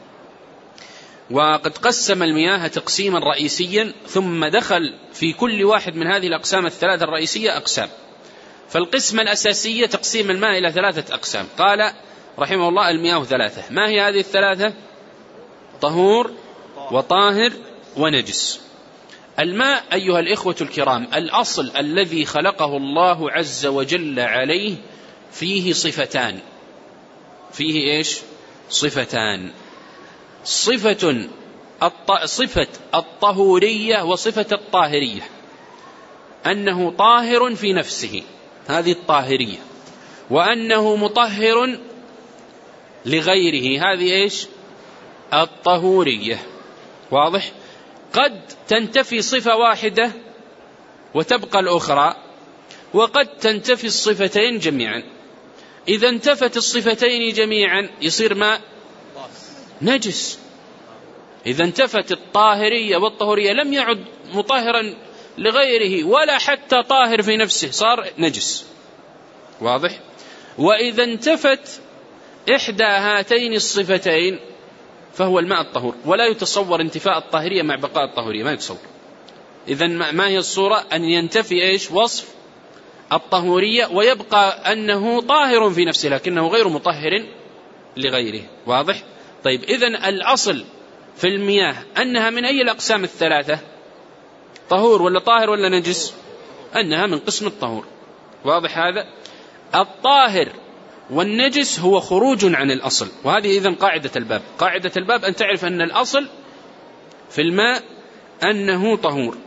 وقد قسم المياه تقسيما رئيسيا ثم دخل في كل واحد من هذه الأقسام الثلاثة الرئيسية أقسام. فالقسمة الأساسية تقسيم الماء إلى ثلاثة أقسام. قال رحمه الله المياه ثلاثة. ما هي هذه الثلاثة؟ طهور وطاهر ونجس. الماء أيها الإخوة الكرام الأصل الذي خلقه الله عز وجل عليه فيه صفتان. فيه إيش؟ صفتان، صفة الط... صفة الطهورية وصفة الطاهرية، أنه طاهر في نفسه هذه الطاهرية، وأنه مطهر لغيره هذه إيش؟ الطهورية. واضح؟ قد تنتفي صفة واحدة وتبقى الأخرى، وقد تنتفي الصفتين جميعا. إذا انتفت الصفتين جميعا يصير ماء نجس. إذا انتفت الطاهرية والطهورية لم يعد مطهرا لغيره ولا حتى طاهر في نفسه، صار نجس. واضح؟ وإذا انتفت إحدى هاتين الصفتين فهو الماء الطهور، ولا يتصور انتفاء الطاهرية مع بقاء الطهورية، ما يتصور. إذا ما هي الصورة؟ أن ينتفي إيش؟ وصف الطهورية ويبقى أنه طاهر في نفسه لكنه غير مطهر لغيره. واضح؟ طيب إذن الأصل في المياه أنها من أي الأقسام الثلاثة؟ طهور ولا طاهر ولا نجس؟ أنها من قسم الطهور. واضح هذا؟ الطاهر والنجس هو خروج عن الأصل، وهذه إذن قاعدة الباب. قاعدة الباب أن تعرف أن الأصل في الماء أنه طهور.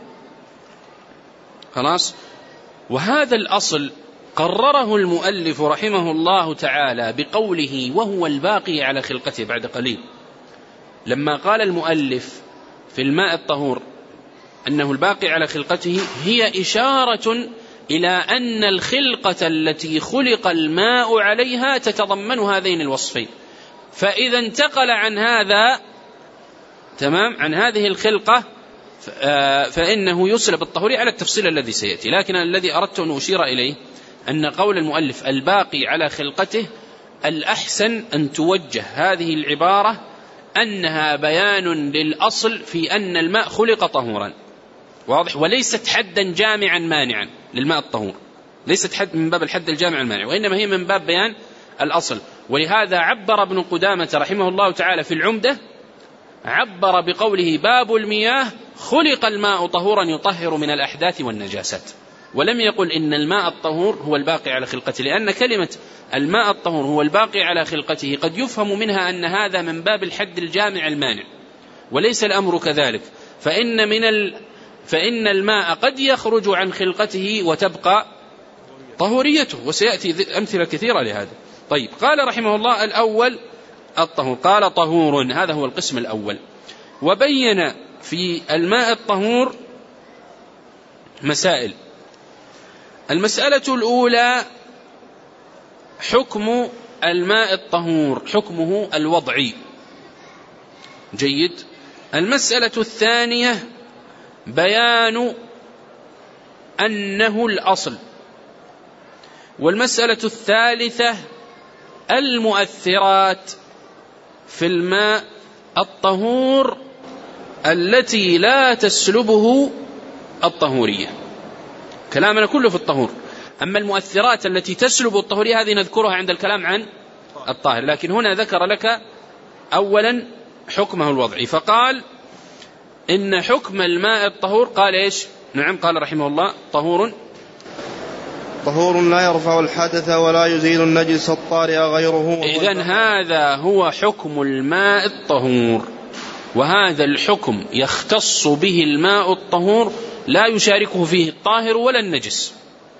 خلاص؟ وهذا الأصل قرره المؤلف رحمه الله تعالى بقوله وهو الباقي على خلقته بعد قليل. لما قال المؤلف في الماء الطهور أنه الباقي على خلقته، هي إشارة إلى أن الخلقة التي خلق الماء عليها تتضمن هذين الوصفين. فإذا انتقل عن هذا تمام عن هذه الخلقة فإنه يسلب الطهوري على التفصيل الذي سيأتي. لكن الذي أردت أن أشير إليه أن قول المؤلف الباقي على خلقته الأحسن أن توجه هذه العبارة أنها بيان للأصل في أن الماء خلق طهورا. واضح؟ وليست حدا جامعا مانعا للماء الطهور، ليست حد من باب الحد الجامع المانع، وإنما هي من باب بيان الأصل. ولهذا عبر ابن قدامة رحمه الله تعالى في العمدة، عبر بقوله باب المياه خلق الماء طهورا يطهر من الأحداث والنجاسات، ولم يقل إن الماء الطهور هو الباقي على خلقته، لأن كلمة الماء الطهور هو الباقي على خلقته قد يفهم منها أن هذا من باب الحد الجامع المانع، وليس الأمر كذلك. فإن, من ال... فإن الماء قد يخرج عن خلقته وتبقى طهوريته، وسيأتي أمثلة كثيرة لهذا. طيب، قال رحمه الله الأول الطهور، قال طهور، هذا هو القسم الأول. وبين في الماء الطهور مسائل. المسألة الأولى حكم الماء الطهور، حكمه الوضعي. جيد. المسألة الثانية بيان أنه الأصل. والمسألة الثالثة المؤثرات في الماء الطهور التي لا تسلبه الطهورية. كلامنا كله في الطهور، أما المؤثرات التي تسلب الطهورية هذه نذكرها عند الكلام عن الطاهر، لكن هنا ذكر لك أولا حكمه الوضعي. فقال إن حكم الماء الطهور قال إيش؟ نعم، قال رحمه الله طهور طهور لا يرفع الحدث ولا يزيل النجس الطارئ غيره. إذن هذا هو حكم الماء الطهور، وهذا الحكم يختص به الماء الطهور لا يشاركه فيه الطاهر ولا النجس،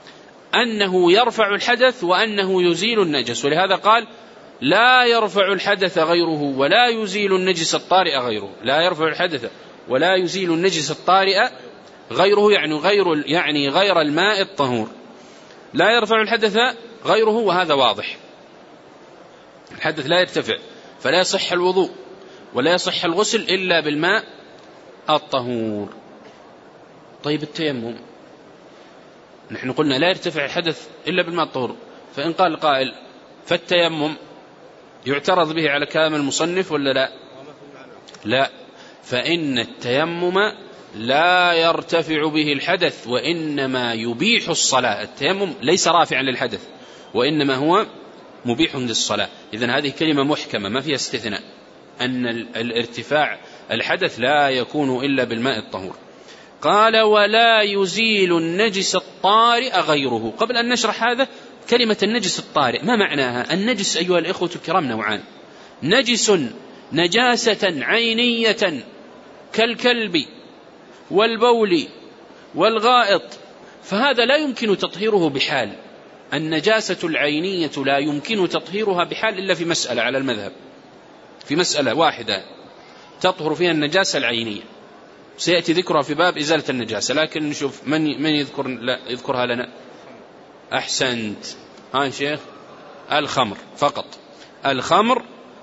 أنه يرفع الحدث وأنه يزيل النجس. ولهذا قال لا يرفع الحدث غيره ولا يزيل النجس الطارئ غيره. لا يرفع الحدث ولا يزيل النجس الطارئ غيره، يعني غير يعني غير الماء الطهور. لا يرفع الحدث غيره، وهذا واضح. الحدث لا يرتفع، فلا يصح الوضوء ولا يصح الغسل إلا بالماء الطهور. طيب، التيمم نحن قلنا لا يرتفع الحدث إلا بالماء الطهور، فإن قال قائل فالتيمم يعترض به على كلام المصنف ولا لا؟ لا، فإن التيمم لا يرتفع به الحدث وإنما يبيح الصلاة. التيمم ليس رافعا للحدث وإنما هو مبيح للصلاة. إذن هذه كلمة محكمة ما فيها استثناء، أن الارتفاع الحدث لا يكون إلا بالماء الطهور. قال ولا يزيل النجس الطارئ غيره. قبل أن نشرح هذا، كلمة النجس الطارئ ما معناها؟ النجس أيها الإخوة الكرام نوعان: نجس نجاسة عينية كالكلب والبول والغائط، فهذا لا يمكن تطهيره بحال. النجاسة العينية لا يمكن تطهيرها بحال إلا في مسألة على المذهب، في مسألة واحدة تطهر فيها النجاسة العينية، سيأتي ذكرها في باب إزالة النجاسة. لكن نشوف من من يذكر لا يذكرها لنا. أحسنت، ها شيخ. الخمر فقط. الخمر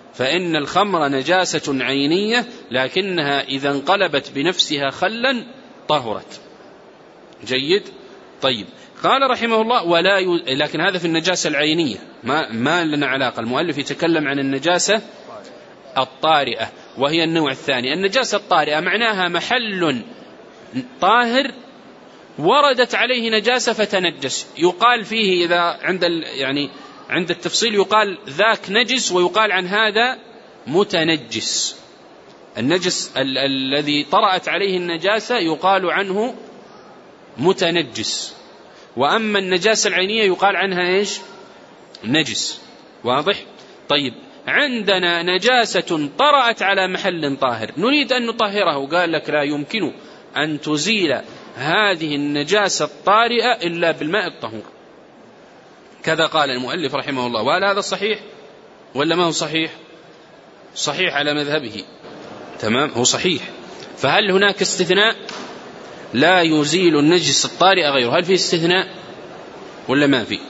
فإن الخمر نجاسة عينية لكنها إذا انقلبت بنفسها خلا طهرت. جيد. طيب قال رحمه الله ولا ي... لكن هذا في النجاسة العينية، ما, ما لنا علاقة. المؤلف يتكلم عن النجاسة الطارئة وهي النوع الثاني. النجاسة الطارئة معناها محل طاهر وردت عليه نجاسة فتنجس، يقال فيه إذا عند ال... يعني عند التفصيل يقال ذاك نجس ويقال عن هذا متنجس. النجس ال... الذي طرأت عليه النجاسة يقال عنه متنجس، وأما النجاسة العينية يقال عنها إيش؟ نجس. واضح؟ طيب عندنا نجاسة طرأت على محل طاهر نريد أن نطهره، قال لك لا يمكن أن تزيل هذه النجاسة الطارئة إلا بالماء الطهور. كذا قال المؤلف رحمه الله. وهل هذا صحيح ولا ما هو صحيح؟ صحيح على مذهبه. تمام، هو صحيح. فهل هناك استثناء؟ لا يزيل النجس الطارئ غيره. هل في استثناء ولا ما في؟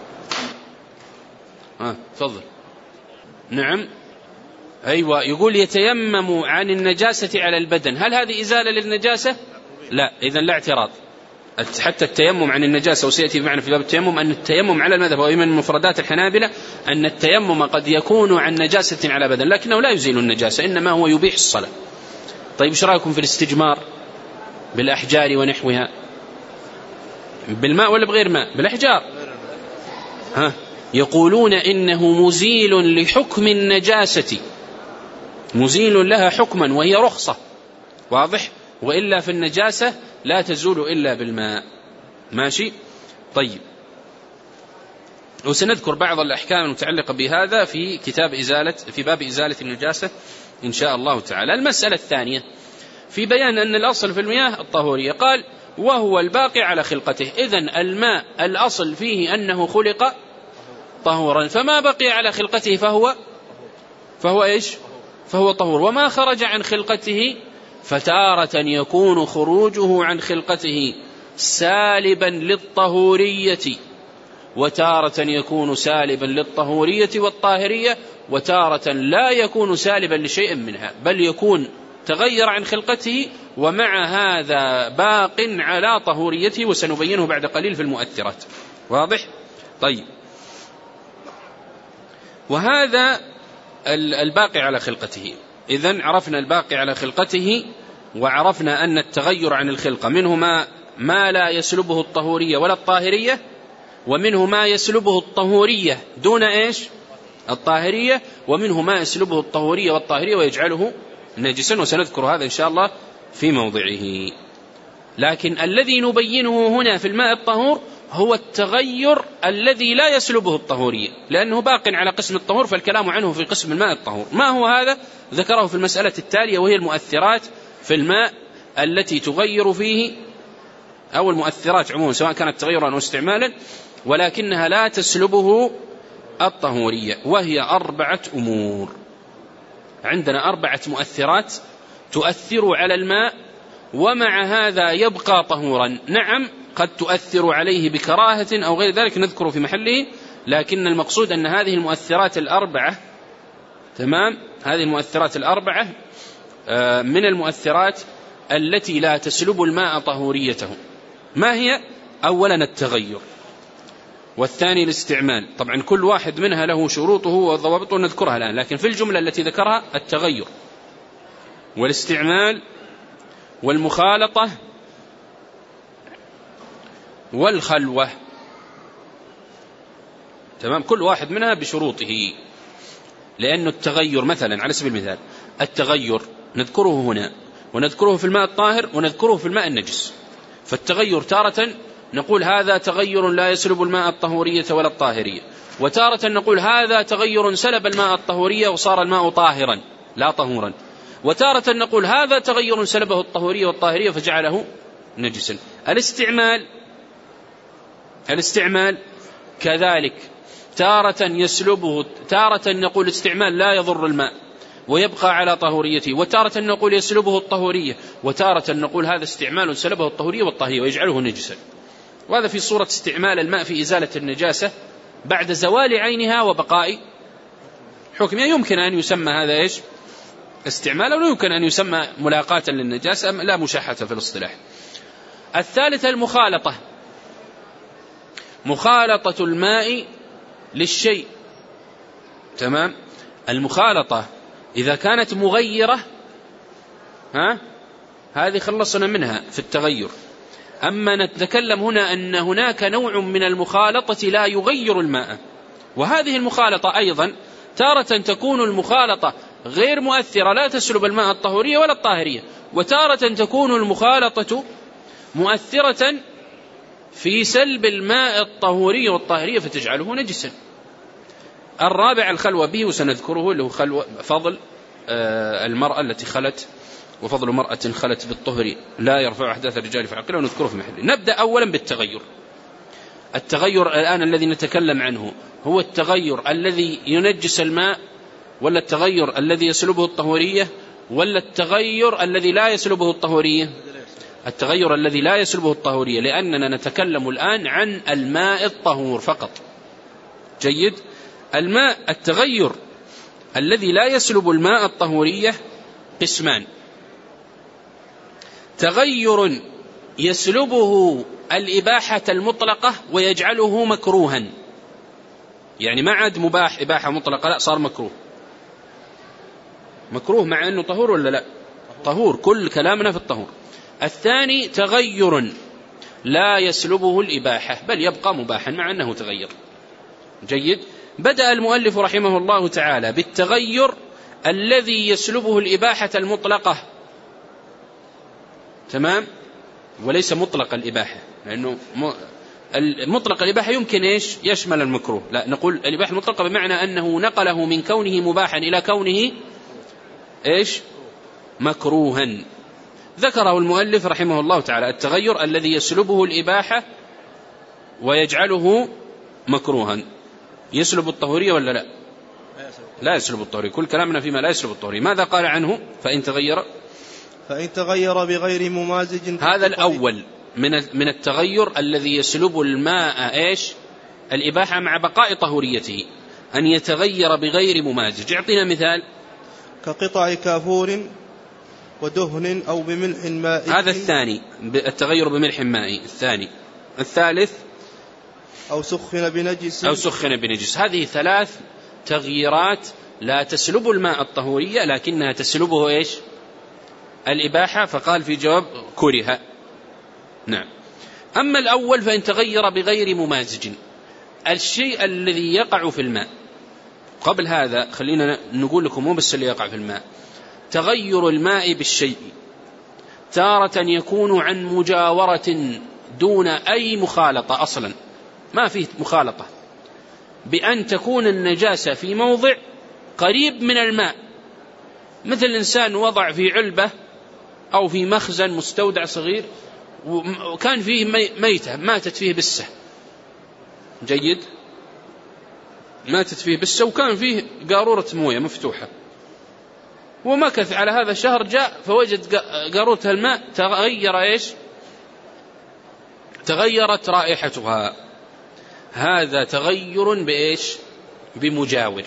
آه تفضل. نعم أيوة، يقول يتيمم عن النجاسة على البدن، هل هذه إزالة للنجاسة؟ لا، إذن لا اعتراض. حتى التيمم عن النجاسة، وسيأتي معنا في باب التيمم أن التيمم على المذهب وهي من مفردات الحنابلة أن التيمم قد يكون عن نجاسة على بدن لكنه لا يزيل النجاسة، إنما هو يبيح الصلاة. طيب ايش رأيكم في الاستجمار بالأحجار ونحوها؟ بالماء ولا بغير ماء؟ بالأحجار. ها يقولون إنه مزيل لحكم النجاسة، مزيل لها حكما وهي رخصة. واضح؟ وإلا في النجاسة لا تزول إلا بالماء. ماشي؟ طيب وسنذكر بعض الأحكام المتعلقة بهذا في كتاب إزالة في باب إزالة النجاسة إن شاء الله تعالى. المسألة الثانية في بيان أن الأصل في المياه الطهورية، قال وهو الباقي على خلقته. إذن الماء الأصل فيه أنه خلق طهورا، فما بقي على خلقته فهو فهو إيش؟ فهو طهور. وما خرج عن خلقته فتارة يكون خروجه عن خلقته سالبا للطهورية، وتارة يكون سالبا للطهورية والطاهرية، وتارة لا يكون سالبا لشيء منها، بل يكون تغير عن خلقته ومع هذا باق على طهوريته، وسنبينه بعد قليل في المؤثرات. واضح؟ طيب وهذا الباقي على خلقته. إذن عرفنا الباقي على خلقته، وعرفنا أن التغير عن الخلقة منه ما, ما لا يسلبه الطهورية ولا الطاهرية، ومنه ما يسلبه الطهورية دون إيش؟ الطاهرية، ومنه ما يسلبه الطهورية والطاهرية ويجعله نجسا، وسنذكر هذا إن شاء الله في موضعه. لكن الذي نبينه هنا في الماء الطهور هو التغير الذي لا يسلبه الطهورية، لأنه باق على قسم الطهور، فالكلام عنه في قسم الماء الطهور. ما هو هذا؟ ذكره في المسألة التالية، وهي المؤثرات في الماء التي تغير فيه، أو المؤثرات عموما سواء كانت تغيرا أو استعمالا، ولكنها لا تسلبه الطهورية، وهي أربعة أمور. عندنا أربعة مؤثرات تؤثر على الماء ومع هذا يبقى طهورا. نعم قد تؤثر عليه بكراهة أو غير ذلك نذكر في محله، لكن المقصود أن هذه المؤثرات الأربعة، تمام، هذه المؤثرات الأربعة من المؤثرات التي لا تسلب الماء طهوريته. ما هي؟ أولا التغير، والثاني الاستعمال. طبعا كل واحد منها له شروطه وضوابطه نذكرها الآن، لكن في الجملة التي ذكرها التغير والاستعمال والمخالطة والخلوة. تمام، كل واحد منها بشروطه. لأن التغير مثلا على سبيل المثال التغير نذكره هنا ونذكره في الماء الطاهر ونذكره في الماء النجس. فالتغير تارة نقول هذا تغير لا يسلب الماء الطهورية ولا الطاهرية، وتارة نقول هذا تغير سلب الماء الطهورية وصار الماء طاهرا لا طهورا، وتارة نقول هذا تغير سلبه الطهورية والطاهرية فجعله نجسا. الاستعمال الاستعمال كذلك تارة يسلبه، تارة نقول استعمال لا يضر الماء ويبقى على طهوريته، وتارة نقول يسلبه الطهورية، وتارة نقول هذا استعمال سلبه الطهورية والطاهرية ويجعله نجسا. وهذا في صورة استعمال الماء في إزالة النجاسة بعد زوال عينها وبقاء حكمها يمكن أن يسمى هذا إيش استعمالا، ولا يمكن أن يسمى ملاقاة للنجاسة، لا مشاحة في الاصطلاح. الثالثة المخالطة، مخالطة الماء للشيء. تمام. المخالطة إذا كانت مغيرة ها هذه خلصنا منها في التغير. أما نتكلم هنا أن هناك نوع من المخالطة لا يغير الماء، وهذه المخالطة أيضا تارة تكون المخالطة غير مؤثرة لا تسلب الماء الطهورية ولا الطاهرية، وتارة تكون المخالطة مؤثرة في سلب الماء الطهوري والطاهرية فتجعله نجسا. الرابع الخلوة به، وسنذكره اللي هو خلوة فضل المرأة التي خلت، وفضل مرأة خلت بالطهر لا يرفع أحداث الرجال في عقله، ونذكره في محله. نبدأ أولا بالتغير. التغير الآن الذي نتكلم عنه هو التغير الذي ينجس الماء، ولا التغير الذي يسلبه الطهورية، ولا التغير الذي لا يسلبه الطهورية؟ التغير الذي لا يسلبه الطهورية، لأننا نتكلم الآن عن الماء الطهور فقط. جيد. الماء التغير الذي لا يسلب الماء الطهورية قسمان: تغير يسلبه الإباحة المطلقة ويجعله مكروها، يعني ما عاد مباح إباحة مطلقة، لا صار مكروه. مكروه مع أنه طهور ولا لا؟ طهور، كل كلامنا في الطهور. الثاني تغير لا يسلبه الإباحة بل يبقى مباحا مع أنه تغير. جيد. بدأ المؤلف رحمه الله تعالى بالتغير الذي يسلبه الإباحة المطلقة. تمام. وليس مطلق الإباحة، لأنه مطلق الإباحة يمكن إيش يشمل المكروه، لا نقول الإباحة المطلقة بمعنى أنه نقله من كونه مباحا إلى كونه إيش مكروها. ذكره المؤلف رحمه الله تعالى التغير الذي يسلبه الإباحة ويجعله مكروها. يسلب الطهورية ولا لا؟ لا يسلب الطهورية، كل كلامنا فيما لا يسلب الطهورية. ماذا قال عنه؟ فإن تغير فإن تغير بغير ممازج. هذا الأول من من التغير الذي يسلب الماء إيش الإباحة مع بقاء طهوريته، أن يتغير بغير ممازج. اعطينا مثال. كقطع كافور ودهن أو بملح ماء. هذا الثاني، التغير بملح ماء. الثاني. الثالث أو سخن بنجس. أو سخن بنجس. هذه ثلاث تغييرات لا تسلب الماء الطهورية لكنها تسلبه إيش الإباحة، فقال في جواب كره. نعم. أما الأول فإن تغير بغير ممازج، الشيء الذي يقع في الماء. قبل هذا خلينا نقول لكم مو بس اللي يقع في الماء، تغير الماء بالشيء تارة يكون عن مجاورة دون أي مخالطة، أصلا ما فيه مخالطة، بأن تكون النجاسة في موضع قريب من الماء، مثل إنسان وضع في علبة أو في مخزن مستودع صغير وكان فيه ميتة ماتت فيه بسة. جيد. ماتت فيه بسة وكان فيه قارورة موية مفتوحة، ومكث على هذا الشهر، جاء فوجد قارورة الماء تغير إيش تغيرت رائحتها. هذا تغير بإيش بمجاور،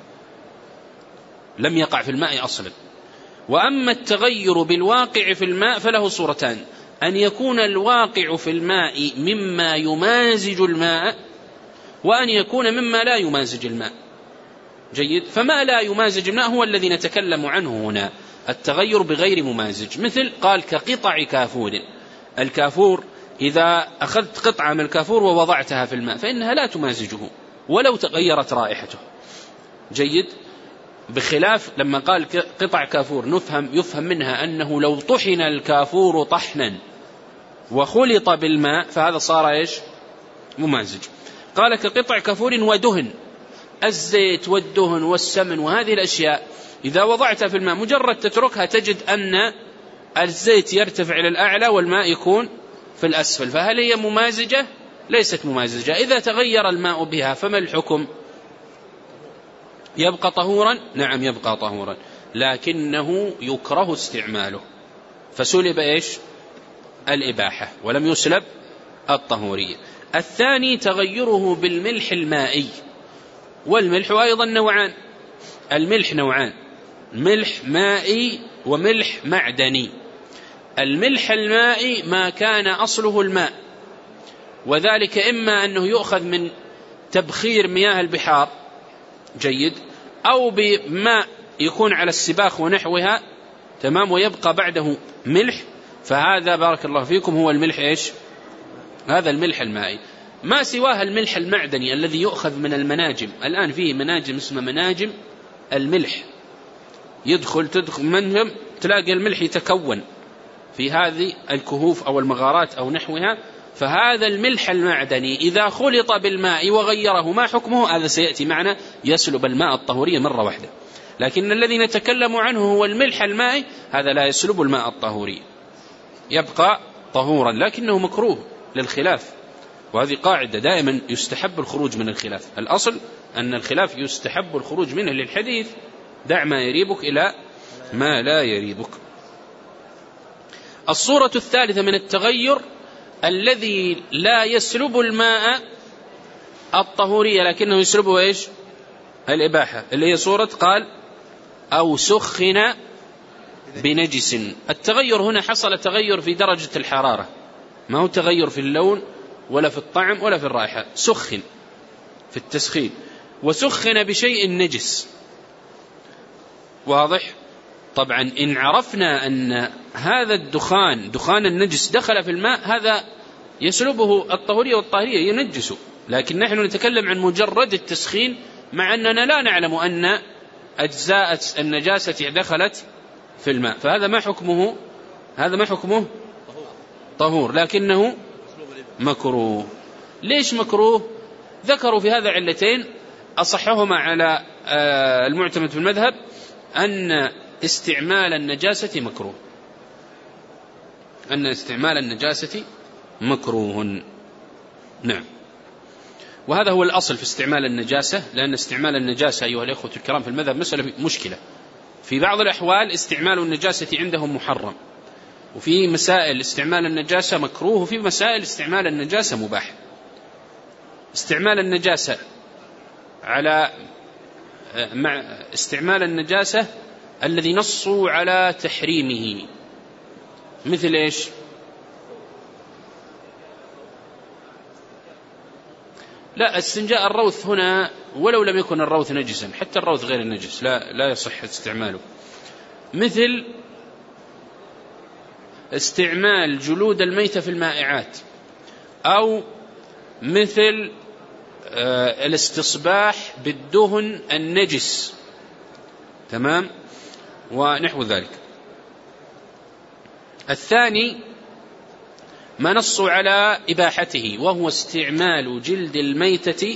لم يقع في الماء أصلا. وأما التغير بالواقع في الماء فله صورتان: أن يكون الواقع في الماء مما يمازج الماء، وأن يكون مما لا يمازج الماء. جيد. فما لا يمازج الماء هو الذي نتكلم عنه هنا، التغير بغير ممازج. مثل قال كقطع كافور. الكافور إذا أخذت قطعة من الكافور ووضعتها في الماء فإنها لا تمازجه ولو تغيرت رائحته. جيد. بخلاف لما قال قطع كافور نفهم يفهم منها أنه لو طحن الكافور طحنا وخلط بالماء فهذا صار إيش ممازج. قال كقطع كافور ودهن، الزيت والدهن والسمن وهذه الأشياء إذا وضعتها في الماء مجرد تتركها تجد أن الزيت يرتفع إلى الأعلى والماء يكون في الأسفل، فهل هي ممازجة؟ ليست ممازجة. إذا تغير الماء بها فما الحكم؟ يبقى طهورا؟ نعم يبقى طهورا، لكنه يكره استعماله، فسلب إيش الإباحة ولم يسلب الطهورية. الثاني تغيره بالملح المائي، والملح أيضا نوعان: الملح نوعان: ملح مائي وملح معدني. الملح المائي ما كان أصله الماء، وذلك إما أنه يؤخذ من تبخير مياه البحار، جيد، أو بماء يكون على السباخ ونحوها، تمام، ويبقى بعده ملح، فهذا بارك الله فيكم هو الملح إيش؟ هذا الملح المائي. ما سواه الملح المعدني الذي يؤخذ من المناجم. الآن فيه مناجم اسمها مناجم الملح، يدخل تدخل منهم تلاقي الملح يتكون في هذه الكهوف أو المغارات أو نحوها. فهذا الملح المعدني إذا خلط بالماء وغيره ما حكمه؟ هذا سيأتي معنا، يسلب الماء الطهوري مرة واحدة. لكن الذي نتكلم عنه هو الملح المائي، هذا لا يسلب الماء الطهوري، يبقى طهورا، لكنه مكروه للخلاف. وهذه قاعدة دائما يستحب الخروج من الخلاف. الأصل أن الخلاف يستحب الخروج منه للحديث: دع ما يريبك إلى ما لا يريبك. الصورة الثالثة من التغير الذي لا يسلب الماء الطهورية لكنه يسلبه إيش؟ الإباحة، اللي هي صورة قال أو سخن بنجس. التغير هنا حصل تغير في درجة الحرارة، ما هو تغير في اللون ولا في الطعم ولا في الرائحة، سخن في التسخين، وسخن بشيء نجس. واضح؟ طبعا إن عرفنا أن هذا الدخان دخان النجس دخل في الماء، هذا يسلبه الطهورية والطاهرية، ينجسه. لكن نحن نتكلم عن مجرد التسخين، مع أننا لا نعلم أن أجزاء النجاسة دخلت في الماء، فهذا ما حكمه؟ هذا ما حكمه؟ طهور، لكنه مكروه. ليش مكروه؟ ذكروا في هذا علتين، أصحهما على المعتمد في المذهب أن استعمال النجاسة مكروه، أن استعمال النجاسة مكروه. نعم، وهذا هو الأصل في استعمال النجاسة، لأن استعمال النجاسة أيها الأخوة الكرام في المذهب مسألة مشكلة. في بعض الأحوال استعمال النجاسة عندهم محرم، وفي مسائل استعمال النجاسة مكروه، وفي مسائل استعمال النجاسة مباح. استعمال النجاسة على مع استعمال النجاسة الذي نصوا على تحريمه، مثل إيش؟ لا، استنجاء الروث هنا ولو لم يكن الروث نجسا، حتى الروث غير النجس لا لا يصح استعماله. مثل استعمال جلود الميتة في المائعات، أو مثل الاستصباح بالدهن النجس، تمام، ونحو ذلك. الثاني ما نصوا على إباحته، وهو استعمال جلد الميتة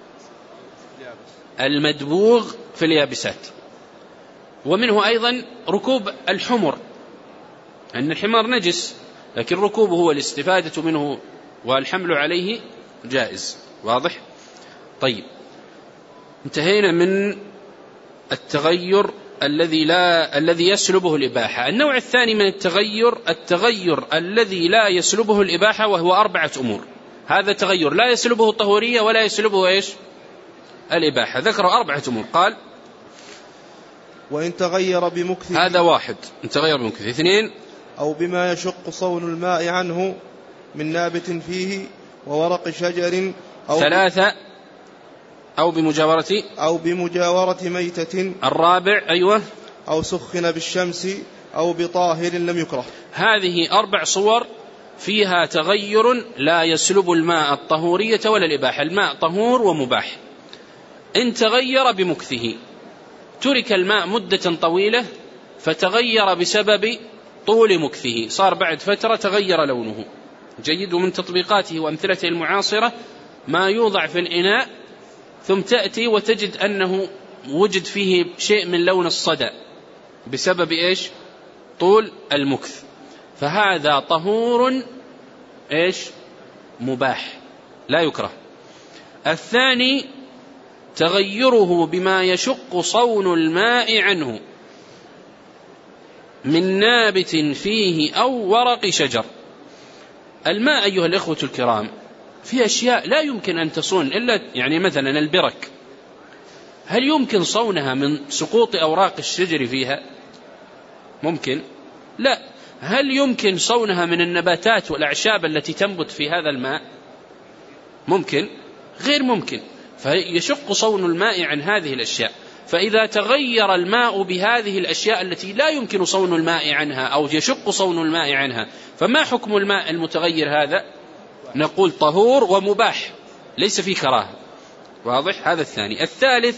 المدبوغ في اليابسات. ومنه أيضا ركوب الحمر، أن الحمار نجس لكن ركوبه هو الاستفادة منه والحمل عليه جائز. واضح؟ طيب، انتهينا من التغير الذي لا الذي يسلبه الإباحة. النوع الثاني من التغير التغير الذي لا يسلبه الإباحة، وهو أربعة أمور. هذا تغير لا يسلبه الطهورية ولا يسلبه إيش؟ الإباحة. ذكروا أربعة أمور، قال وإن تغير بمكثه، هذا واحد، إن تغير بمكثه. اثنين، أو بما يشق صون الماء عنه من نابت فيه وورق شجر، أو ثلاثة، أو بمجاورة أو بمجاورة ميتة. الرابع، أيوة، أو سخن بالشمس أو بطاهر لم يكره. هذه أربع صور فيها تغير لا يسلب الماء الطهورية ولا الإباحة. الماء طهور ومباح. إن تغير بمكثه، ترك الماء مدة طويلة فتغير بسبب طول مكثه، صار بعد فترة تغير لونه، جيد. ومن تطبيقاته وأمثلته المعاصرة ما يوضع في الإناء ثم تأتي وتجد أنه وجد فيه شيء من لون الصدى بسبب إيش؟ طول المكث، فهذا طهور إيش؟ مباح لا يكره. الثاني تغيره بما يشق صون الماء عنه من نابت فيه أو ورق شجر. الماء أيها الإخوة الكرام في أشياء لا يمكن أن تصون إلا، يعني مثلا البرك، هل يمكن صونها من سقوط أوراق الشجر فيها؟ ممكن؟ لا. هل يمكن صونها من النباتات والأعشاب التي تنبت في هذا الماء؟ ممكن؟ غير ممكن. فيشق صون الماء عن هذه الأشياء. فإذا تغير الماء بهذه الأشياء التي لا يمكن صون الماء عنها أو يشق صون الماء عنها، فما حكم الماء المتغير هذا؟ نقول طهور ومباح، ليس فيه كراهة. واضح؟ هذا الثاني. الثالث،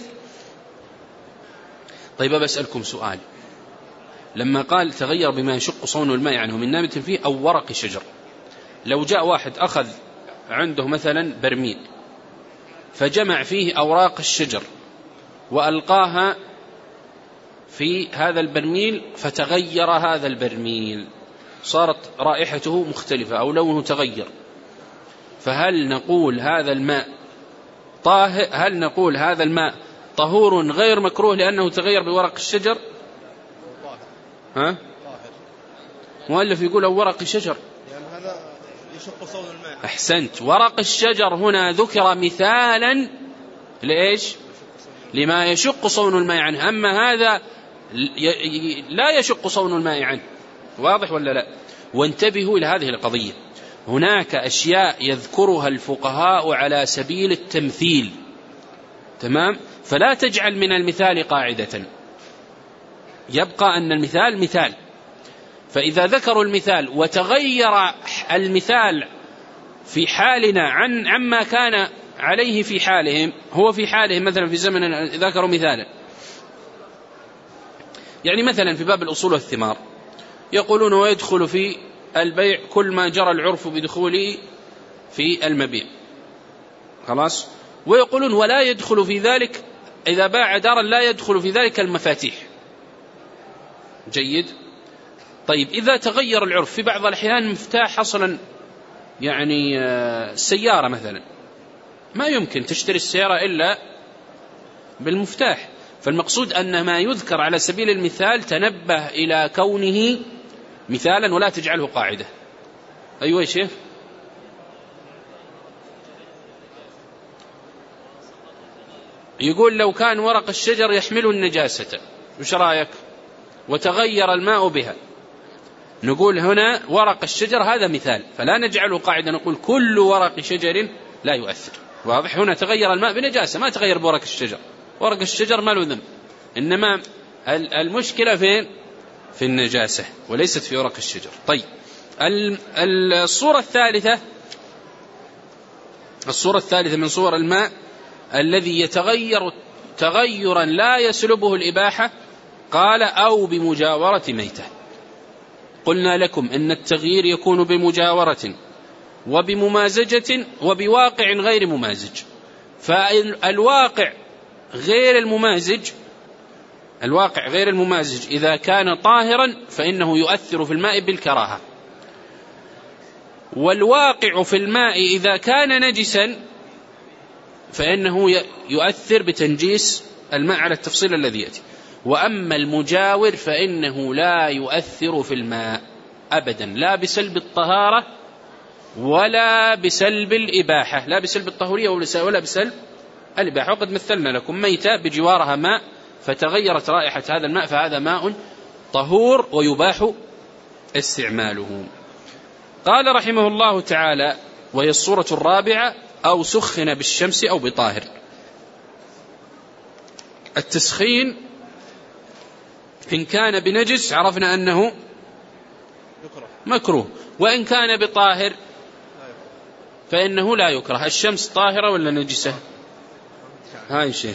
طيب بسألكم سؤال، لما قال تغير بما يشق صون الماء عنه من نابت فيه أو ورق شجر، لو جاء واحد أخذ عنده مثلا برميل فجمع فيه أوراق الشجر وألقاها في هذا البرميل فتغير هذا البرميل، صارت رائحته مختلفة أو لونه تغير، فهل نقول هذا الماء طاهر؟ هل نقول هذا الماء طهور غير مكروه لأنه تغير بورق الشجر؟ ها؟ مؤلف يقول أو ورق الشجر، يعني هذا يشق صون الماء. أحسنت. ورق الشجر هنا ذكر مثالا لإيش؟ لما يشق صون الماء عنه، أما هذا لا يشق صون الماء عنه. واضح ولا لا؟ وانتبهوا إلى هذه القضية، هناك أشياء يذكرها الفقهاء على سبيل التمثيل، تمام؟ فلا تجعل من المثال قاعدة، يبقى أن المثال مثال. فإذا ذكروا المثال وتغير المثال في حالنا عن عما كان عليه في حالهم، هو في حالهم مثلا في زمن ذكروا مثالا، يعني مثلا في باب الأصول والثمار يقولون ويدخل في البيع كل ما جرى العرف بدخوله في المبيع، خلاص، ويقولون ولا يدخل في ذلك إذا باع دارا لا يدخل في ذلك المفاتيح. جيد. طيب إذا تغير العرف في بعض الأحيان مفتاح أصلا يعني سيارة مثلا ما يمكن تشتري السيارة إلا بالمفتاح، فالمقصود أن ما يذكر على سبيل المثال تنبه إلى كونه مثالا ولا تجعله قاعدة. أيوة يا شيخ. يقول لو كان ورق الشجر يحمل النجاسة وش رأيك؟ وتغير الماء بها، نقول هنا ورق الشجر هذا مثال فلا نجعله قاعدة، نقول كل ورق شجر لا يؤثر. واضح؟ هنا تغير الماء بنجاسة، ما تغير بورق الشجر، ورق الشجر ما له ذنب، إنما المشكلة فين؟ في النجاسة وليست في ورق الشجر. طيب الصورة الثالثة، الصورة الثالثة من صور الماء الذي يتغير تغيرا لا يسلبه الإباحة، قال أو بمجاورة ميتة. قلنا لكم إن التغيير يكون بمجاورة وبممازجة وبواقع غير ممازج. فالواقع غير الممازج، الواقع غير الممازج إذا كان طاهرا فإنه يؤثر في الماء بالكراهة، والواقع في الماء إذا كان نجسا فإنه يؤثر بتنجيس الماء على التفصيل الذي يأتي. وأما المجاور فإنه لا يؤثر في الماء أبدا، لا بسلب الطهارة ولا بسلب الإباحة، لا بسلب الطهورية ولا بسلب الإباحة. وقد مثلنا لكم ميتة بجوارها ماء فتغيرت رائحة هذا الماء فهذا ماء طهور ويباح استعماله. قال رحمه الله تعالى: وهي الصورة الرابعة: أو سخن بالشمس أو بطاهر. التسخين إن كان بنجس عرفنا أنه مكروه، وإن كان بطاهر فإنه لا يكره. الشمس طاهرة ولا نجسة؟ هاي شيء.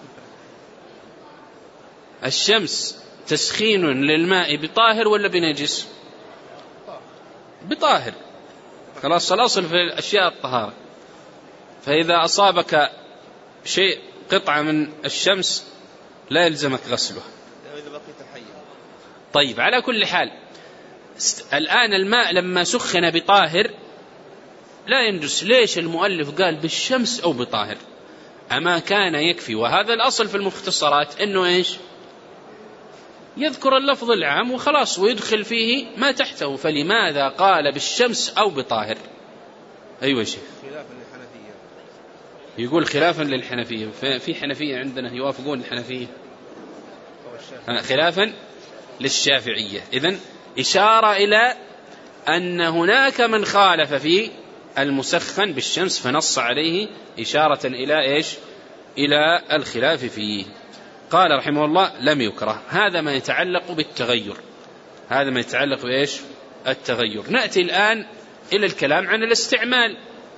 الشمس تسخين للماء بطاهر ولا بنجس؟ بطاهر. خلاص، الأصل في الأشياء الطهارة. فإذا أصابك شيء قطعة من الشمس لا يلزمك غسله. طيب، على كل حال الآن الماء لما سخن بطاهر لا ينجس. ليش المؤلف قال بالشمس أو بطاهر؟ أما كان يكفي، وهذا الأصل في المختصرات أنه إيش؟ يذكر اللفظ العام وخلاص ويدخل فيه ما تحته. فلماذا قال بالشمس أو بطاهر؟ أيوة شيخ. خلاف الحنفية. يقول خلافا للحنفية. في حنفية عندنا يوافقون الحنفية خلافا للشافعية. إذن إشارة إلى أن هناك من خالف في المسخن بالشمس فنص عليه إشارة إلى إيش؟ إلى الخلاف فيه. قال رحمه الله لم يكره. هذا ما يتعلق بالتغير، هذا ما يتعلق بإيش؟ التغير. نأتي الآن إلى الكلام عن الاستعمال،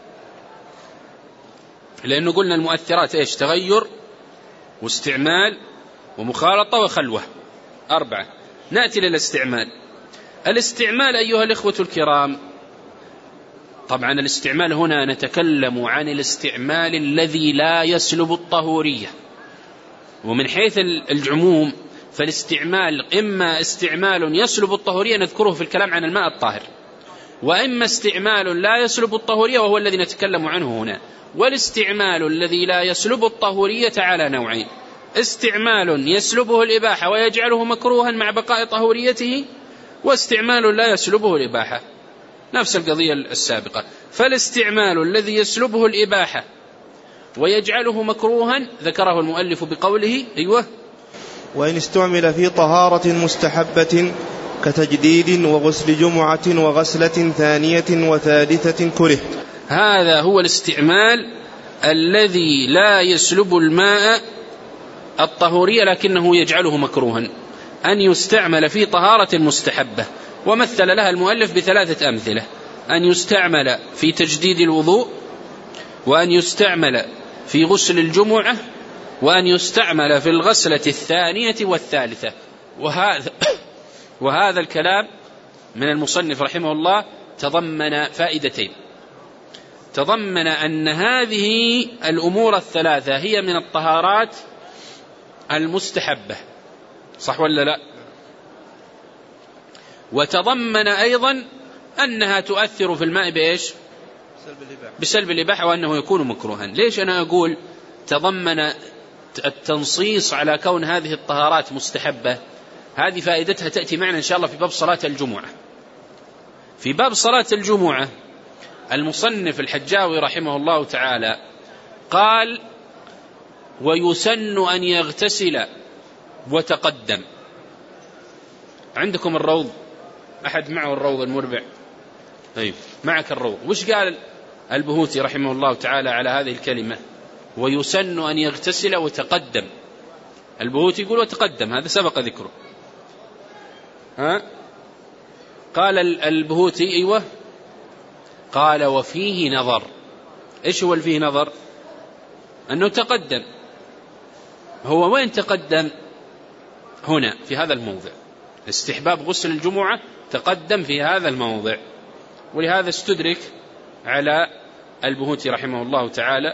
لأنه قلنا المؤثرات إيش؟ تغير واستعمال ومخالطة وخلوة، أربعة. نأتي للاستعمال. الاستعمال أيها الإخوة الكرام، طبعا الاستعمال هنا نتكلم عن الاستعمال الذي لا يسلب الطهورية، ومن حيث العموم فالاستعمال إما استعمال يسلب الطهورية نذكره في الكلام عن الماء الطاهر، وإما استعمال لا يسلب الطهورية وهو الذي نتكلم عنه هنا. والاستعمال الذي لا يسلب الطهورية على نوعين: استعمال يسلبه الإباحة ويجعله مكروها مع بقاء طهوريته، واستعمال لا يسلبه الإباحة، نفس القضية السابقة. فالاستعمال الذي يسلبه الإباحة ويجعله مكروها ذكره المؤلف بقوله أيوه وإن استعمل في طهارة مستحبة كتجديد وغسل جمعة وغسلة ثانية وثالثة كره. هذا هو الاستعمال الذي لا يسلب الماء الطهورية لكنه يجعله مكروها، أن يستعمل في طهارة مستحبة. ومثل لها المؤلف بثلاثة أمثلة: أن يستعمل في تجديد الوضوء، وأن يستعمل في غسل الجمعة، وأن يستعمل في الغسلة الثانية والثالثة. وهذا, وهذا الكلام من المصنف رحمه الله تضمن فائدتين: تضمن أن هذه الأمور الثلاثة هي من الطهارات المستحبة، صح ولا لا؟ وتضمن أيضا أنها تؤثر في الماء بإيش؟ بسلب الإباحة، وأنه يكون مكروها. ليش أنا أقول تضمن التنصيص على كون هذه الطهارات مستحبة؟ هذه فائدتها تأتي معنا إن شاء الله في باب صلاة الجمعة. في باب صلاة الجمعة المصنف الحجاوي رحمه الله تعالى قال: ويسن أن يغتسل وتقدم. عندكم الروض؟ أحد معه الروض المربع؟ طيب معك الروض. وش قال البهوتي رحمه الله تعالى على هذه الكلمة ويسن أن يغتسل وتقدم؟ البهوتي يقول وتقدم، هذا سبق ذكره. ها؟ قال البهوتي أيوة، قال وفيه نظر. إيش هو فيه نظر؟ أنه تقدم. هو وين تقدم؟ هنا في هذا الموضع. استحباب غسل الجمعة تقدم في هذا الموضع، ولهذا استدرك على البهوتي رحمه الله تعالى،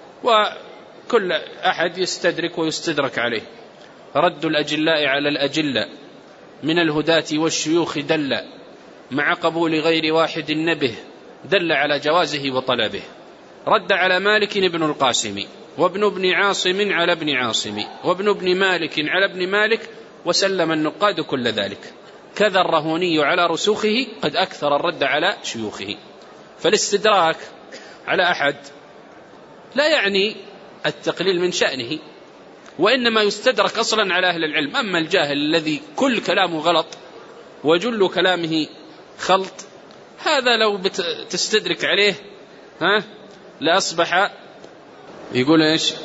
وكل أحد يستدرك ويستدرك عليه. رد الأجلاء على الأجلة من الهداة والشيوخ دل، مع قبول غير واحد نبه دل على جوازه وطلبه. رد على مالك ابن القاسم، وابن ابن عاصم على ابن عاصم، وابن ابن مالك على ابن مالك، وسلم النقاد كل ذلك. كذا الرهوني على رسوخه قد أكثر الرد على شيوخه. فالاستدراك على أحد لا يعني التقليل من شأنه، وإنما يستدرك أصلا على أهل العلم. أما الجاهل الذي كل كلامه غلط وجل كلامه خلط، هذا لو تستدرك عليه ها لأصبح يقول إيش؟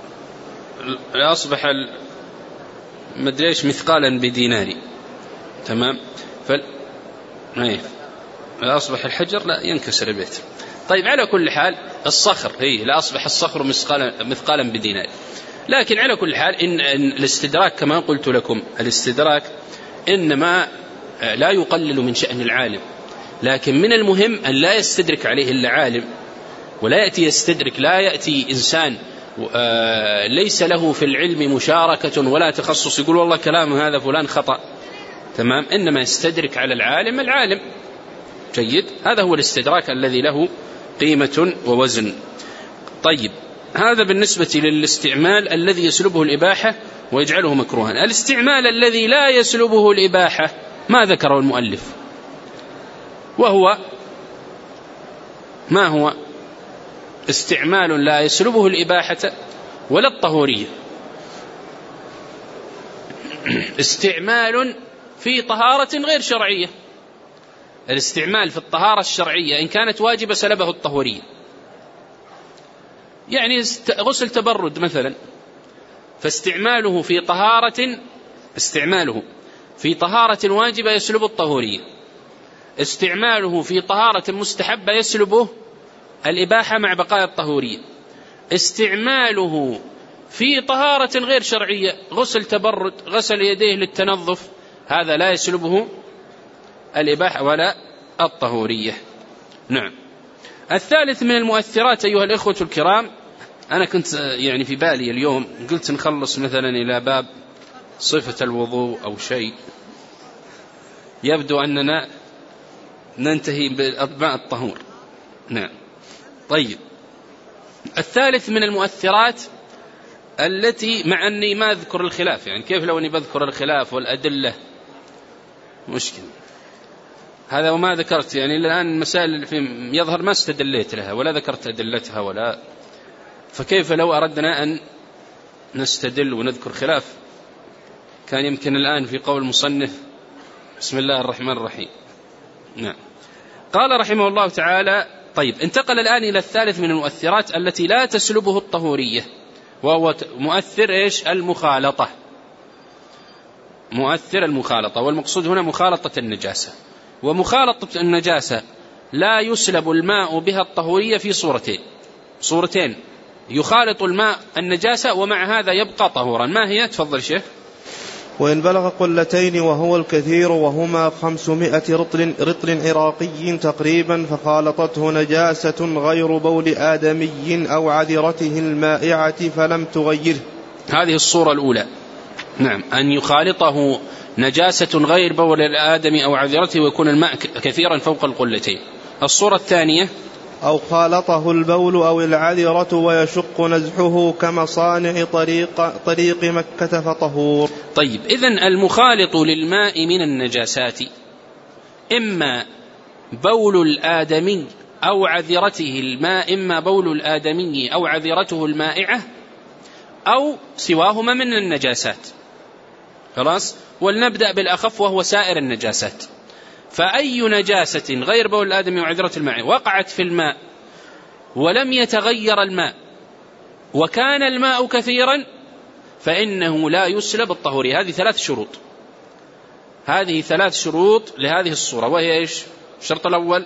لأصبح مدريش مثقالا بديناري. تمام؟ فل ايه لأصبح الحجر لا ينكسر البيت. طيب على كل حال الصخر هي لأصبح الصخر مثقالا مثقالا بدينار. لكن على كل حال إن, إن الاستدراك كما قلت لكم، الاستدراك إنما لا يقلل من شأن العالم، لكن من المهم أن لا يستدرك عليه إلا عالم، ولا يأتي يستدرك، لا يأتي إنسان ليس له في العلم مشاركة ولا تخصص يقول والله كلام هذا فلان خطأ. تمام؟ إنما يستدرك على العالم العالم. جيد؟ هذا هو الاستدراك الذي له قيمة ووزن. طيب، هذا بالنسبة للاستعمال الذي يسلبه الإباحة ويجعله مكروها. الاستعمال الذي لا يسلبه الإباحة ما ذكره المؤلف، وهو ما هو؟ استعمال لا يسلبه الإباحة ولا الطهورية. استعمال في طهارة غير شرعية، الاستعمال في الطهارة الشرعية إن كانت واجبة سلبه الطهورية، يعني غسل تبرد مثلا، فاستعماله في طهارة استعماله في طهارة واجبة يسلب الطهورية، استعماله في طهارة مستحبة يسلبه الإباحة مع بقاء الطهورية، استعماله في طهارة غير شرعية غسل تبرد غسل يديه للتنظف هذا لا يسلبه الإباحة ولا الطهورية. نعم. الثالث من المؤثرات أيها الإخوة الكرام، أنا كنت يعني في بالي اليوم قلت نخلص مثلا إلى باب صفة الوضوء أو شيء، يبدو أننا ننتهي بأطباء الطهور. نعم. طيب، الثالث من المؤثرات التي مع أني ما أذكر الخلاف، يعني كيف لو أني بذكر الخلاف والأدلة مشكلة هذا وما ذكرت، يعني الآن المسائل في يظهر ما استدليت لها ولا ذكرت أدلتها ولا، فكيف لو أردنا أن نستدل ونذكر خلاف كان يمكن الآن في قول المصنف بسم الله الرحمن الرحيم. نعم. قال رحمه الله تعالى. طيب، انتقل الآن إلى الثالث من المؤثرات التي لا تسلبه الطهورية، وهو مؤثر إيش؟ المخالطة. مؤثر المخالطة، والمقصود هنا مخالطة النجاسة. ومخالطة النجاسة لا يسلب الماء بها الطهورية في صورتين صورتين يخالط الماء النجاسة ومع هذا يبقى طهورا. ما هي؟ تفضل شيخ. وإن بلغ قلتين وهو الكثير وهما خمسمائة رطل, رطل عراقي تقريبا فخالطته نجاسة غير بول آدمي أو عذرته المائعة فلم تغيره. هذه الصورة الأولى. نعم، أن يخالطه نجاسة غير بول الآدمي أو عذرته ويكون الماء كثيرا فوق القلتين. الصورة الثانية أو خالطه البول أو العذرة ويشق نزحه كمصانع طريق, طريق مكة فطهور. طيب، إذن المخالط للماء من النجاسات إما بول الآدمي أو عذرته الماء إما بول الآدمي أو عذرته المائعة أو سواهما من النجاسات. خلاص، ولنبدأ بالأخف وهو سائر النجاسات. فأي نجاسة غير بول الآدمي وعذرة الماء وقعت في الماء ولم يتغير الماء وكان الماء كثيرا فإنه لا يسلب الطهورية. هذه ثلاث شروط هذه ثلاث شروط لهذه الصورة، وهي إيش؟ الشرط الأول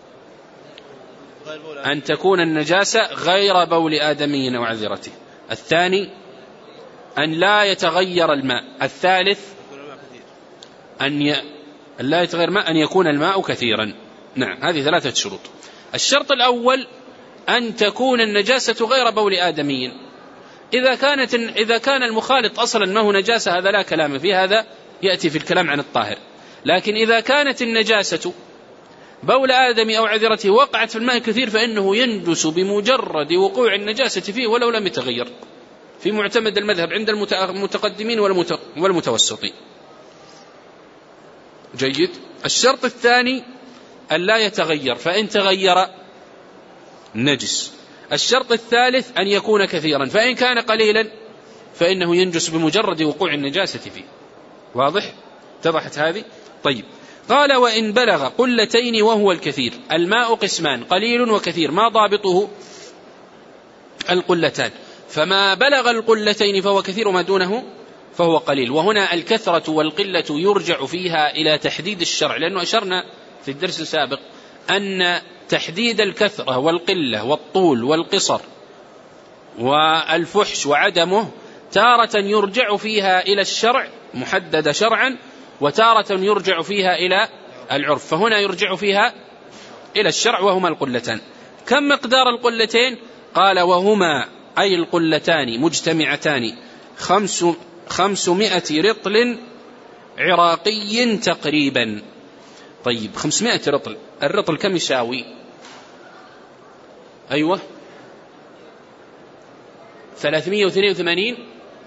أن تكون النجاسة غير بول آدمي أو عذرته. الثاني أن لا يتغير الماء. الثالث أن ي... لا يتغير الماء أن يكون الماء كثيرا. نعم، هذه ثلاثة شروط. الشرط الأول أن تكون النجاسة غير بول آدمي. إذا كانت إذا كان المخالط أصلا ما هو نجاسة هذا لا كلام في هذا، يأتي في الكلام عن الطاهر. لكن إذا كانت النجاسة بول آدمي أو عذرته وقعت في الماء كثير فإنه ينجس بمجرد وقوع النجاسة فيه ولو لم يتغير، في معتمد المذهب عند المتقدمين والمتوسطين. جيد. الشرط الثاني أن لا يتغير، فإن تغير نجس. الشرط الثالث أن يكون كثيرا، فإن كان قليلا فإنه ينجس بمجرد وقوع النجاسة فيه. واضح؟ اتضحت هذه؟ طيب. قال وإن بلغ قلتين وهو الكثير. الماء قسمان، قليل وكثير، ما ضابطه؟ القلتان. فما بلغ القلتين فهو كثير وما دونه فهو قليل. وهنا الكثرة والقلة يرجع فيها إلى تحديد الشرع، لأنه أشرنا في الدرس السابق أن تحديد الكثرة والقلة والطول والقصر والفحش وعدمه تارة يرجع فيها إلى الشرع محدد شرعا، وتارة يرجع فيها إلى العرف. فهنا يرجع فيها إلى الشرع وهما القلتان. كم مقدار القلتين؟ قال وهما أي القلتان مجتمعتان خمس خمسمائة رطل عراقي تقريبا. طيب، خمسمائة رطل، الرطل كم يساوي؟ أيوة، ثلاثمائة واثنين وثمانين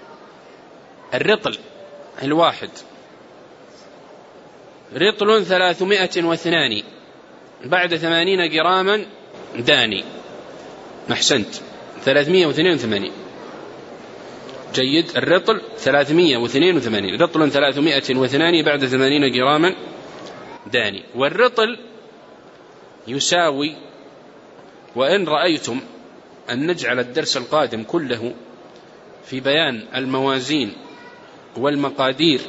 الرطل الواحد. رطل ثلاثمائة واثنان بعد ثمانين جراما داني. أحسنت، ثلاثمائة واثنين وثمانين. جيد. الرطل ثلاثمائة واثنين وثمانين، رطل ثلاثمائة واثنين بعد ثمانين جراما داني. والرطل يساوي، وإن رأيتم أن نجعل الدرس القادم كله في بيان الموازين والمقادير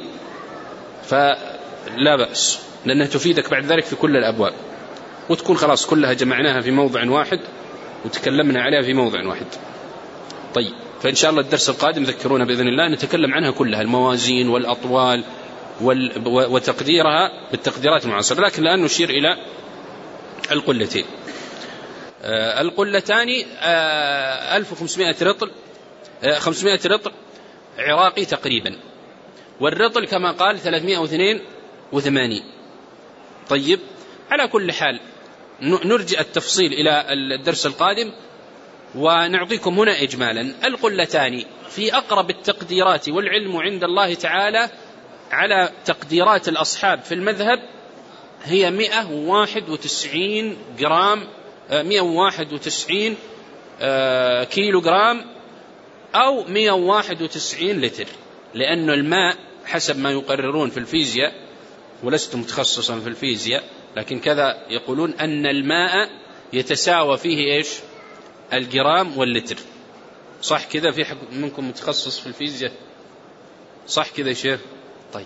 فلا بأس، لأنها تفيدك بعد ذلك في كل الأبواب، وتكون خلاص كلها جمعناها في موضع واحد وتكلمنا عليها في موضع واحد. طيب، فإن شاء الله الدرس القادم ذكرونا بإذن الله نتكلم عنها كلها، الموازين والأطوال وتقديرها بالتقديرات المعاصرة، لكن الآن نشير إلى القلتين. آه القلتان آه ألف وخمسمائة رطل، آه خمسمائة رطل عراقي تقريبا، والرطل كما قال ثلاثمائة واثنين وثمانين. طيب، على كل حال نرجع التفصيل إلى الدرس القادم، ونعطيكم هنا إجمالا. القلتان في أقرب التقديرات، والعلم عند الله تعالى على تقديرات الأصحاب في المذهب، هي مئة وواحد وتسعين جرام، مئة وواحد وتسعين كيلو جرام، أو مئة وواحد وتسعين لتر، لأن الماء حسب ما يقررون في الفيزياء، ولست متخصصا في الفيزياء لكن كذا يقولون، أن الماء يتساوى فيه إيش؟ الجرام واللتر. صح كذا؟ في حد منكم متخصص في الفيزياء؟ صح كذا يا شيخ؟ طيب،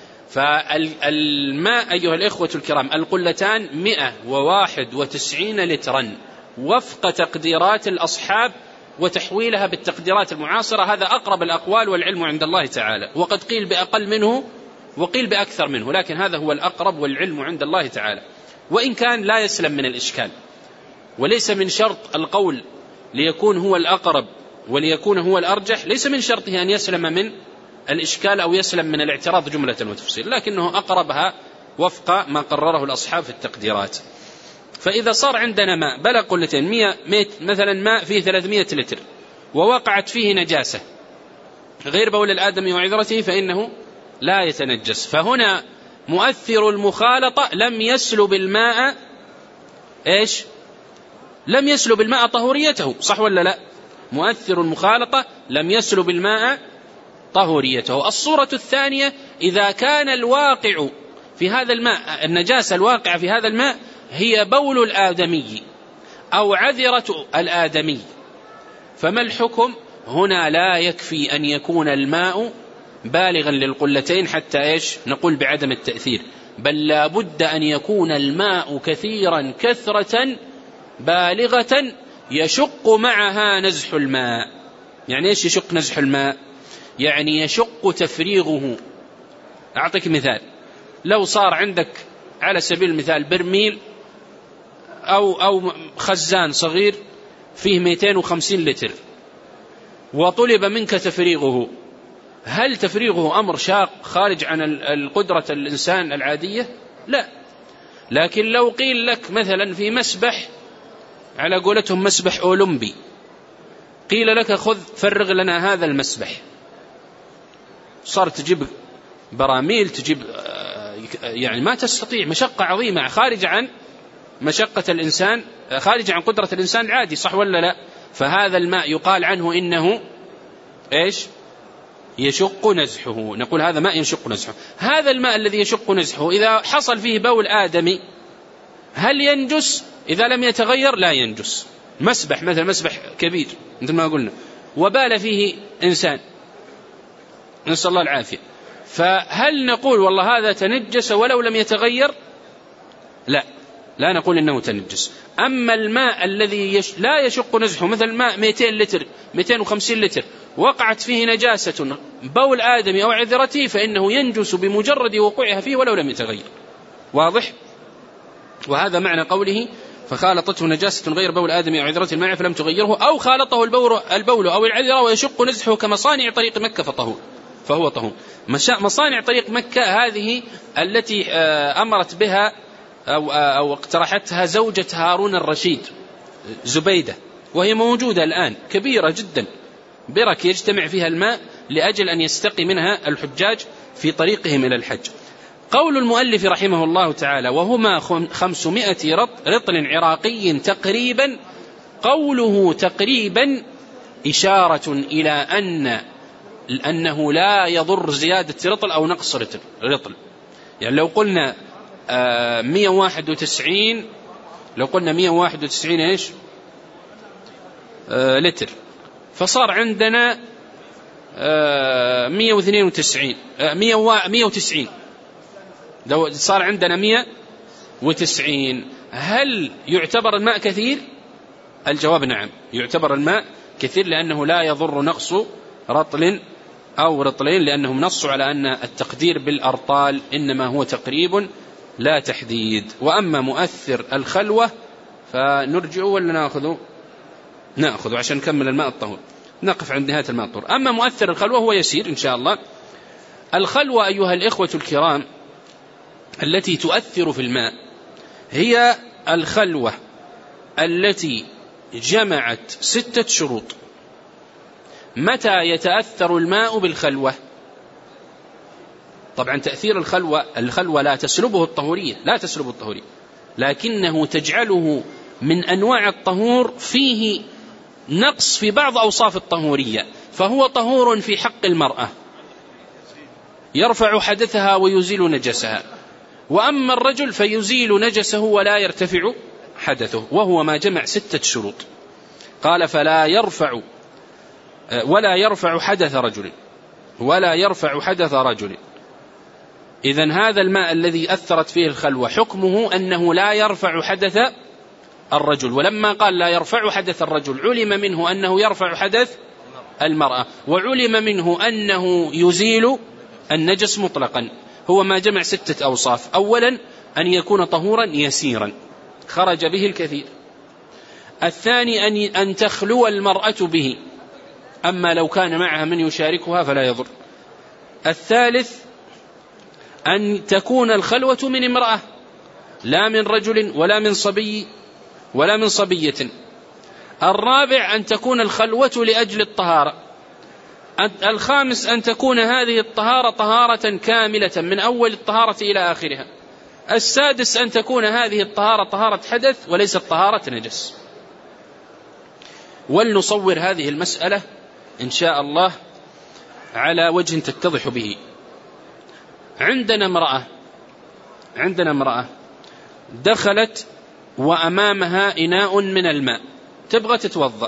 فالماء أيها الإخوة الكرام القلتان مئة وواحد وتسعين لترا وفق تقديرات الأصحاب وتحويلها بالتقديرات المعاصرة. هذا أقرب الأقوال، والعلم عند الله تعالى، وقد قيل بأقل منه وقيل بأكثر منه، لكن هذا هو الأقرب والعلم عند الله تعالى، وإن كان لا يسلم من الإشكال. وليس من شرط القول ليكون هو الأقرب وليكون هو الأرجح، ليس من شرطه أن يسلم من الإشكال أو يسلم من الاعتراض جملة وتفصيل، لكنه أقربها وفق ما قرره الأصحاب في التقديرات. فإذا صار عندنا ماء بلغ قلتين، مئة مثلا ماء فيه ثلاثمائة لتر، ووقعت فيه نجاسة غير بول الآدمي وعذرته، فإنه لا يتنجس. فهنا مؤثر المخالطة لم يسلب الماء إيش؟ لم يسلب الماء طهوريته، صح ولا لا؟ مؤثر المخالطة لم يسلب الماء طهوريته. الصورة الثانية، إذا كان الواقع في هذا الماء، النجاسة الواقعة في هذا الماء هي بول الآدمي أو عذرة الآدمي، فما الحكم؟ هنا لا يكفي أن يكون الماء بالغا للقلتين حتى إيش؟ نقول بعدم التأثير، بل لا بد أن يكون الماء كثيرا كثرة بالغة يشق معها نزح الماء. يعني إيش يشق نزح الماء؟ يعني يشق تفريغه. أعطيك مثال، لو صار عندك على سبيل المثال برميل أو, أو خزان صغير فيه مئتين وخمسين لتر، وطلب منك تفريغه، هل تفريغه أمر شاق خارج عن القدرة الإنسان العادية؟ لا. لكن لو قيل لك مثلا في مسبح، على قولتهم مسبح أولمبي، قيل لك خذ فرغ لنا هذا المسبح، صار تجيب براميل، تجيب يعني ما تستطيع، مشقة عظيمة خارج عن مشقة الإنسان، خارج عن قدرة الإنسان العادي، صح ولا لا؟ فهذا الماء يقال عنه إنه إيش؟ يشق نزحه. نقول هذا ماء يشق نزحه. هذا الماء الذي يشق نزحه إذا حصل فيه بول آدمي هل ينجس؟ إذا لم يتغير لا ينجس. مسبح مثل مسبح كبير مثل ما قلنا، وبال فيه إنسان، نسأل الله العافية، فهل نقول والله هذا تنجس ولو لم يتغير؟ لا، لا نقول إنه تنجس. أما الماء الذي يش... لا يشق نزحه، مثل الماء مئتين لتر مئتين وخمسين لتر وقعت فيه نجاسة بول آدمي أو عذرته، فإنه ينجس بمجرد وقوعها فيه ولو لم يتغير. واضح؟ وهذا معنى قوله فخالطته نجاسة غير بول آدمي أو عذرته الماء فلم تغيره، أو خالطه البول, البول أو العذرة ويشق نزحه كمصانع طريق مكة فطهور فهو طهور. مصانع طريق مكة هذه التي أمرت بها أو, أو اقترحتها زوجة هارون الرشيد زبيدة، وهي موجودة الآن، كبيرة جدا، برك يجتمع فيها الماء لأجل أن يستقي منها الحجاج في طريقهم إلى الحج. قول المؤلف رحمه الله تعالى وهما خمسمائة رطل عراقي تقريبا، قوله تقريبا إشارة إلى أن أنه لا يضر زيادة رطل أو نقص رطل. يعني لو قلنا مئة وواحد وتسعين لو قلنا مئة وواحد وتسعين إيش لتر، فصار عندنا مئة واثنين وتسعين مئة وتسعين، لو صار عندنا مئة وتسعين، هل يعتبر الماء كثير؟ الجواب نعم، يعتبر الماء كثير لأنه لا يضر نقص رطل أو رطلين، لأنهم نصوا على أن التقدير بالأرطال إنما هو تقريب لا تحديد. وأما مؤثر الخلوة فنرجع ولا نأخذه؟ نأخذه عشان نكمل الماء الطهور، نقف عند نهاية الماء الطهور. أما مؤثر الخلوة هو يسير إن شاء الله. الخلوة أيها الإخوة الكرام التي تؤثر في الماء هي الخلوة التي جمعت ستة شروط. متى يتأثر الماء بالخلوة؟ طبعا تأثير الخلوة الخلوة لا تسلبه الطهورية، لا تسلبه الطهورية، لكنه تجعله من أنواع الطهور فيه نقص في بعض أوصاف الطهورية، فهو طهور في حق المرأة يرفع حدثها ويزيل نجسها، وأما الرجل فيزيل نجسه ولا يرتفع حدثه، وهو ما جمع ستة شروط. قال فلا يرفع ولا يرفع حدث رجل ولا يرفع حدث رجل. إذن هذا الماء الذي أثرت فيه الخلوة حكمه أنه لا يرفع حدث الرجل، ولما قال لا يرفع حدث الرجل علم منه أنه يرفع حدث المرأة، وعلم منه أنه يزيل النجس مطلقا. هو ما جمع ستة أوصاف. أولا أن يكون طهورا يسيرا خرج به الكثير. الثاني أن أن تخلو المرأة به، أما لو كان معها من يشاركها فلا يضر. الثالث أن تكون الخلوة من امرأة لا من رجل ولا من صبي ولا من صبية. الرابع أن تكون الخلوة لأجل الطهارة. الخامس أن تكون هذه الطهارة طهارة كاملة من أول الطهارة إلى آخرها. السادس أن تكون هذه الطهارة طهارة حدث وليست طهارة نجس. ولنصور هذه المسألة إن شاء الله على وجه تتضح به. عندنا امرأة عندنا امرأة دخلت وأمامها إناء من الماء تبغى تتوضأ.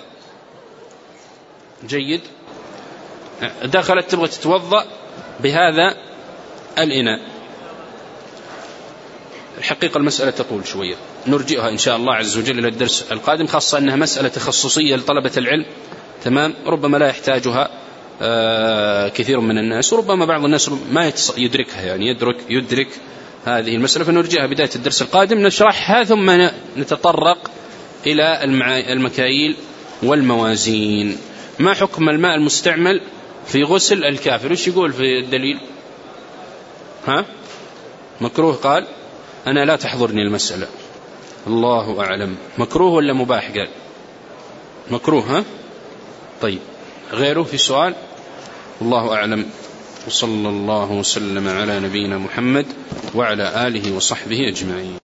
جيد، دخلت تبغى تتوضأ بهذا الإناء. الحقيقة المسألة تطول شوية، نرجئها إن شاء الله عز وجل إلى الدرس القادم، خاصة أنها مسألة تخصصية لطلبة العلم، تمام، ربما لا يحتاجها آه كثير من الناس، وربما بعض الناس ما يدركها، يعني يدرك يدرك هذه المسألة، فنرجئها بداية الدرس القادم نشرحها، ثم نتطرق إلى المكاييل والموازين. ما حكم الماء المستعمل في غسل الكافر؟ وش يقول في الدليل؟ ها؟ مكروه قال؟ أنا لا تحضرني المسألة، الله أعلم. مكروه ولا مباح؟ قال مكروه. ها طيب، غيره في سؤال؟ الله أعلم. وصلى الله وسلم على نبينا محمد وعلى آله وصحبه أجمعين.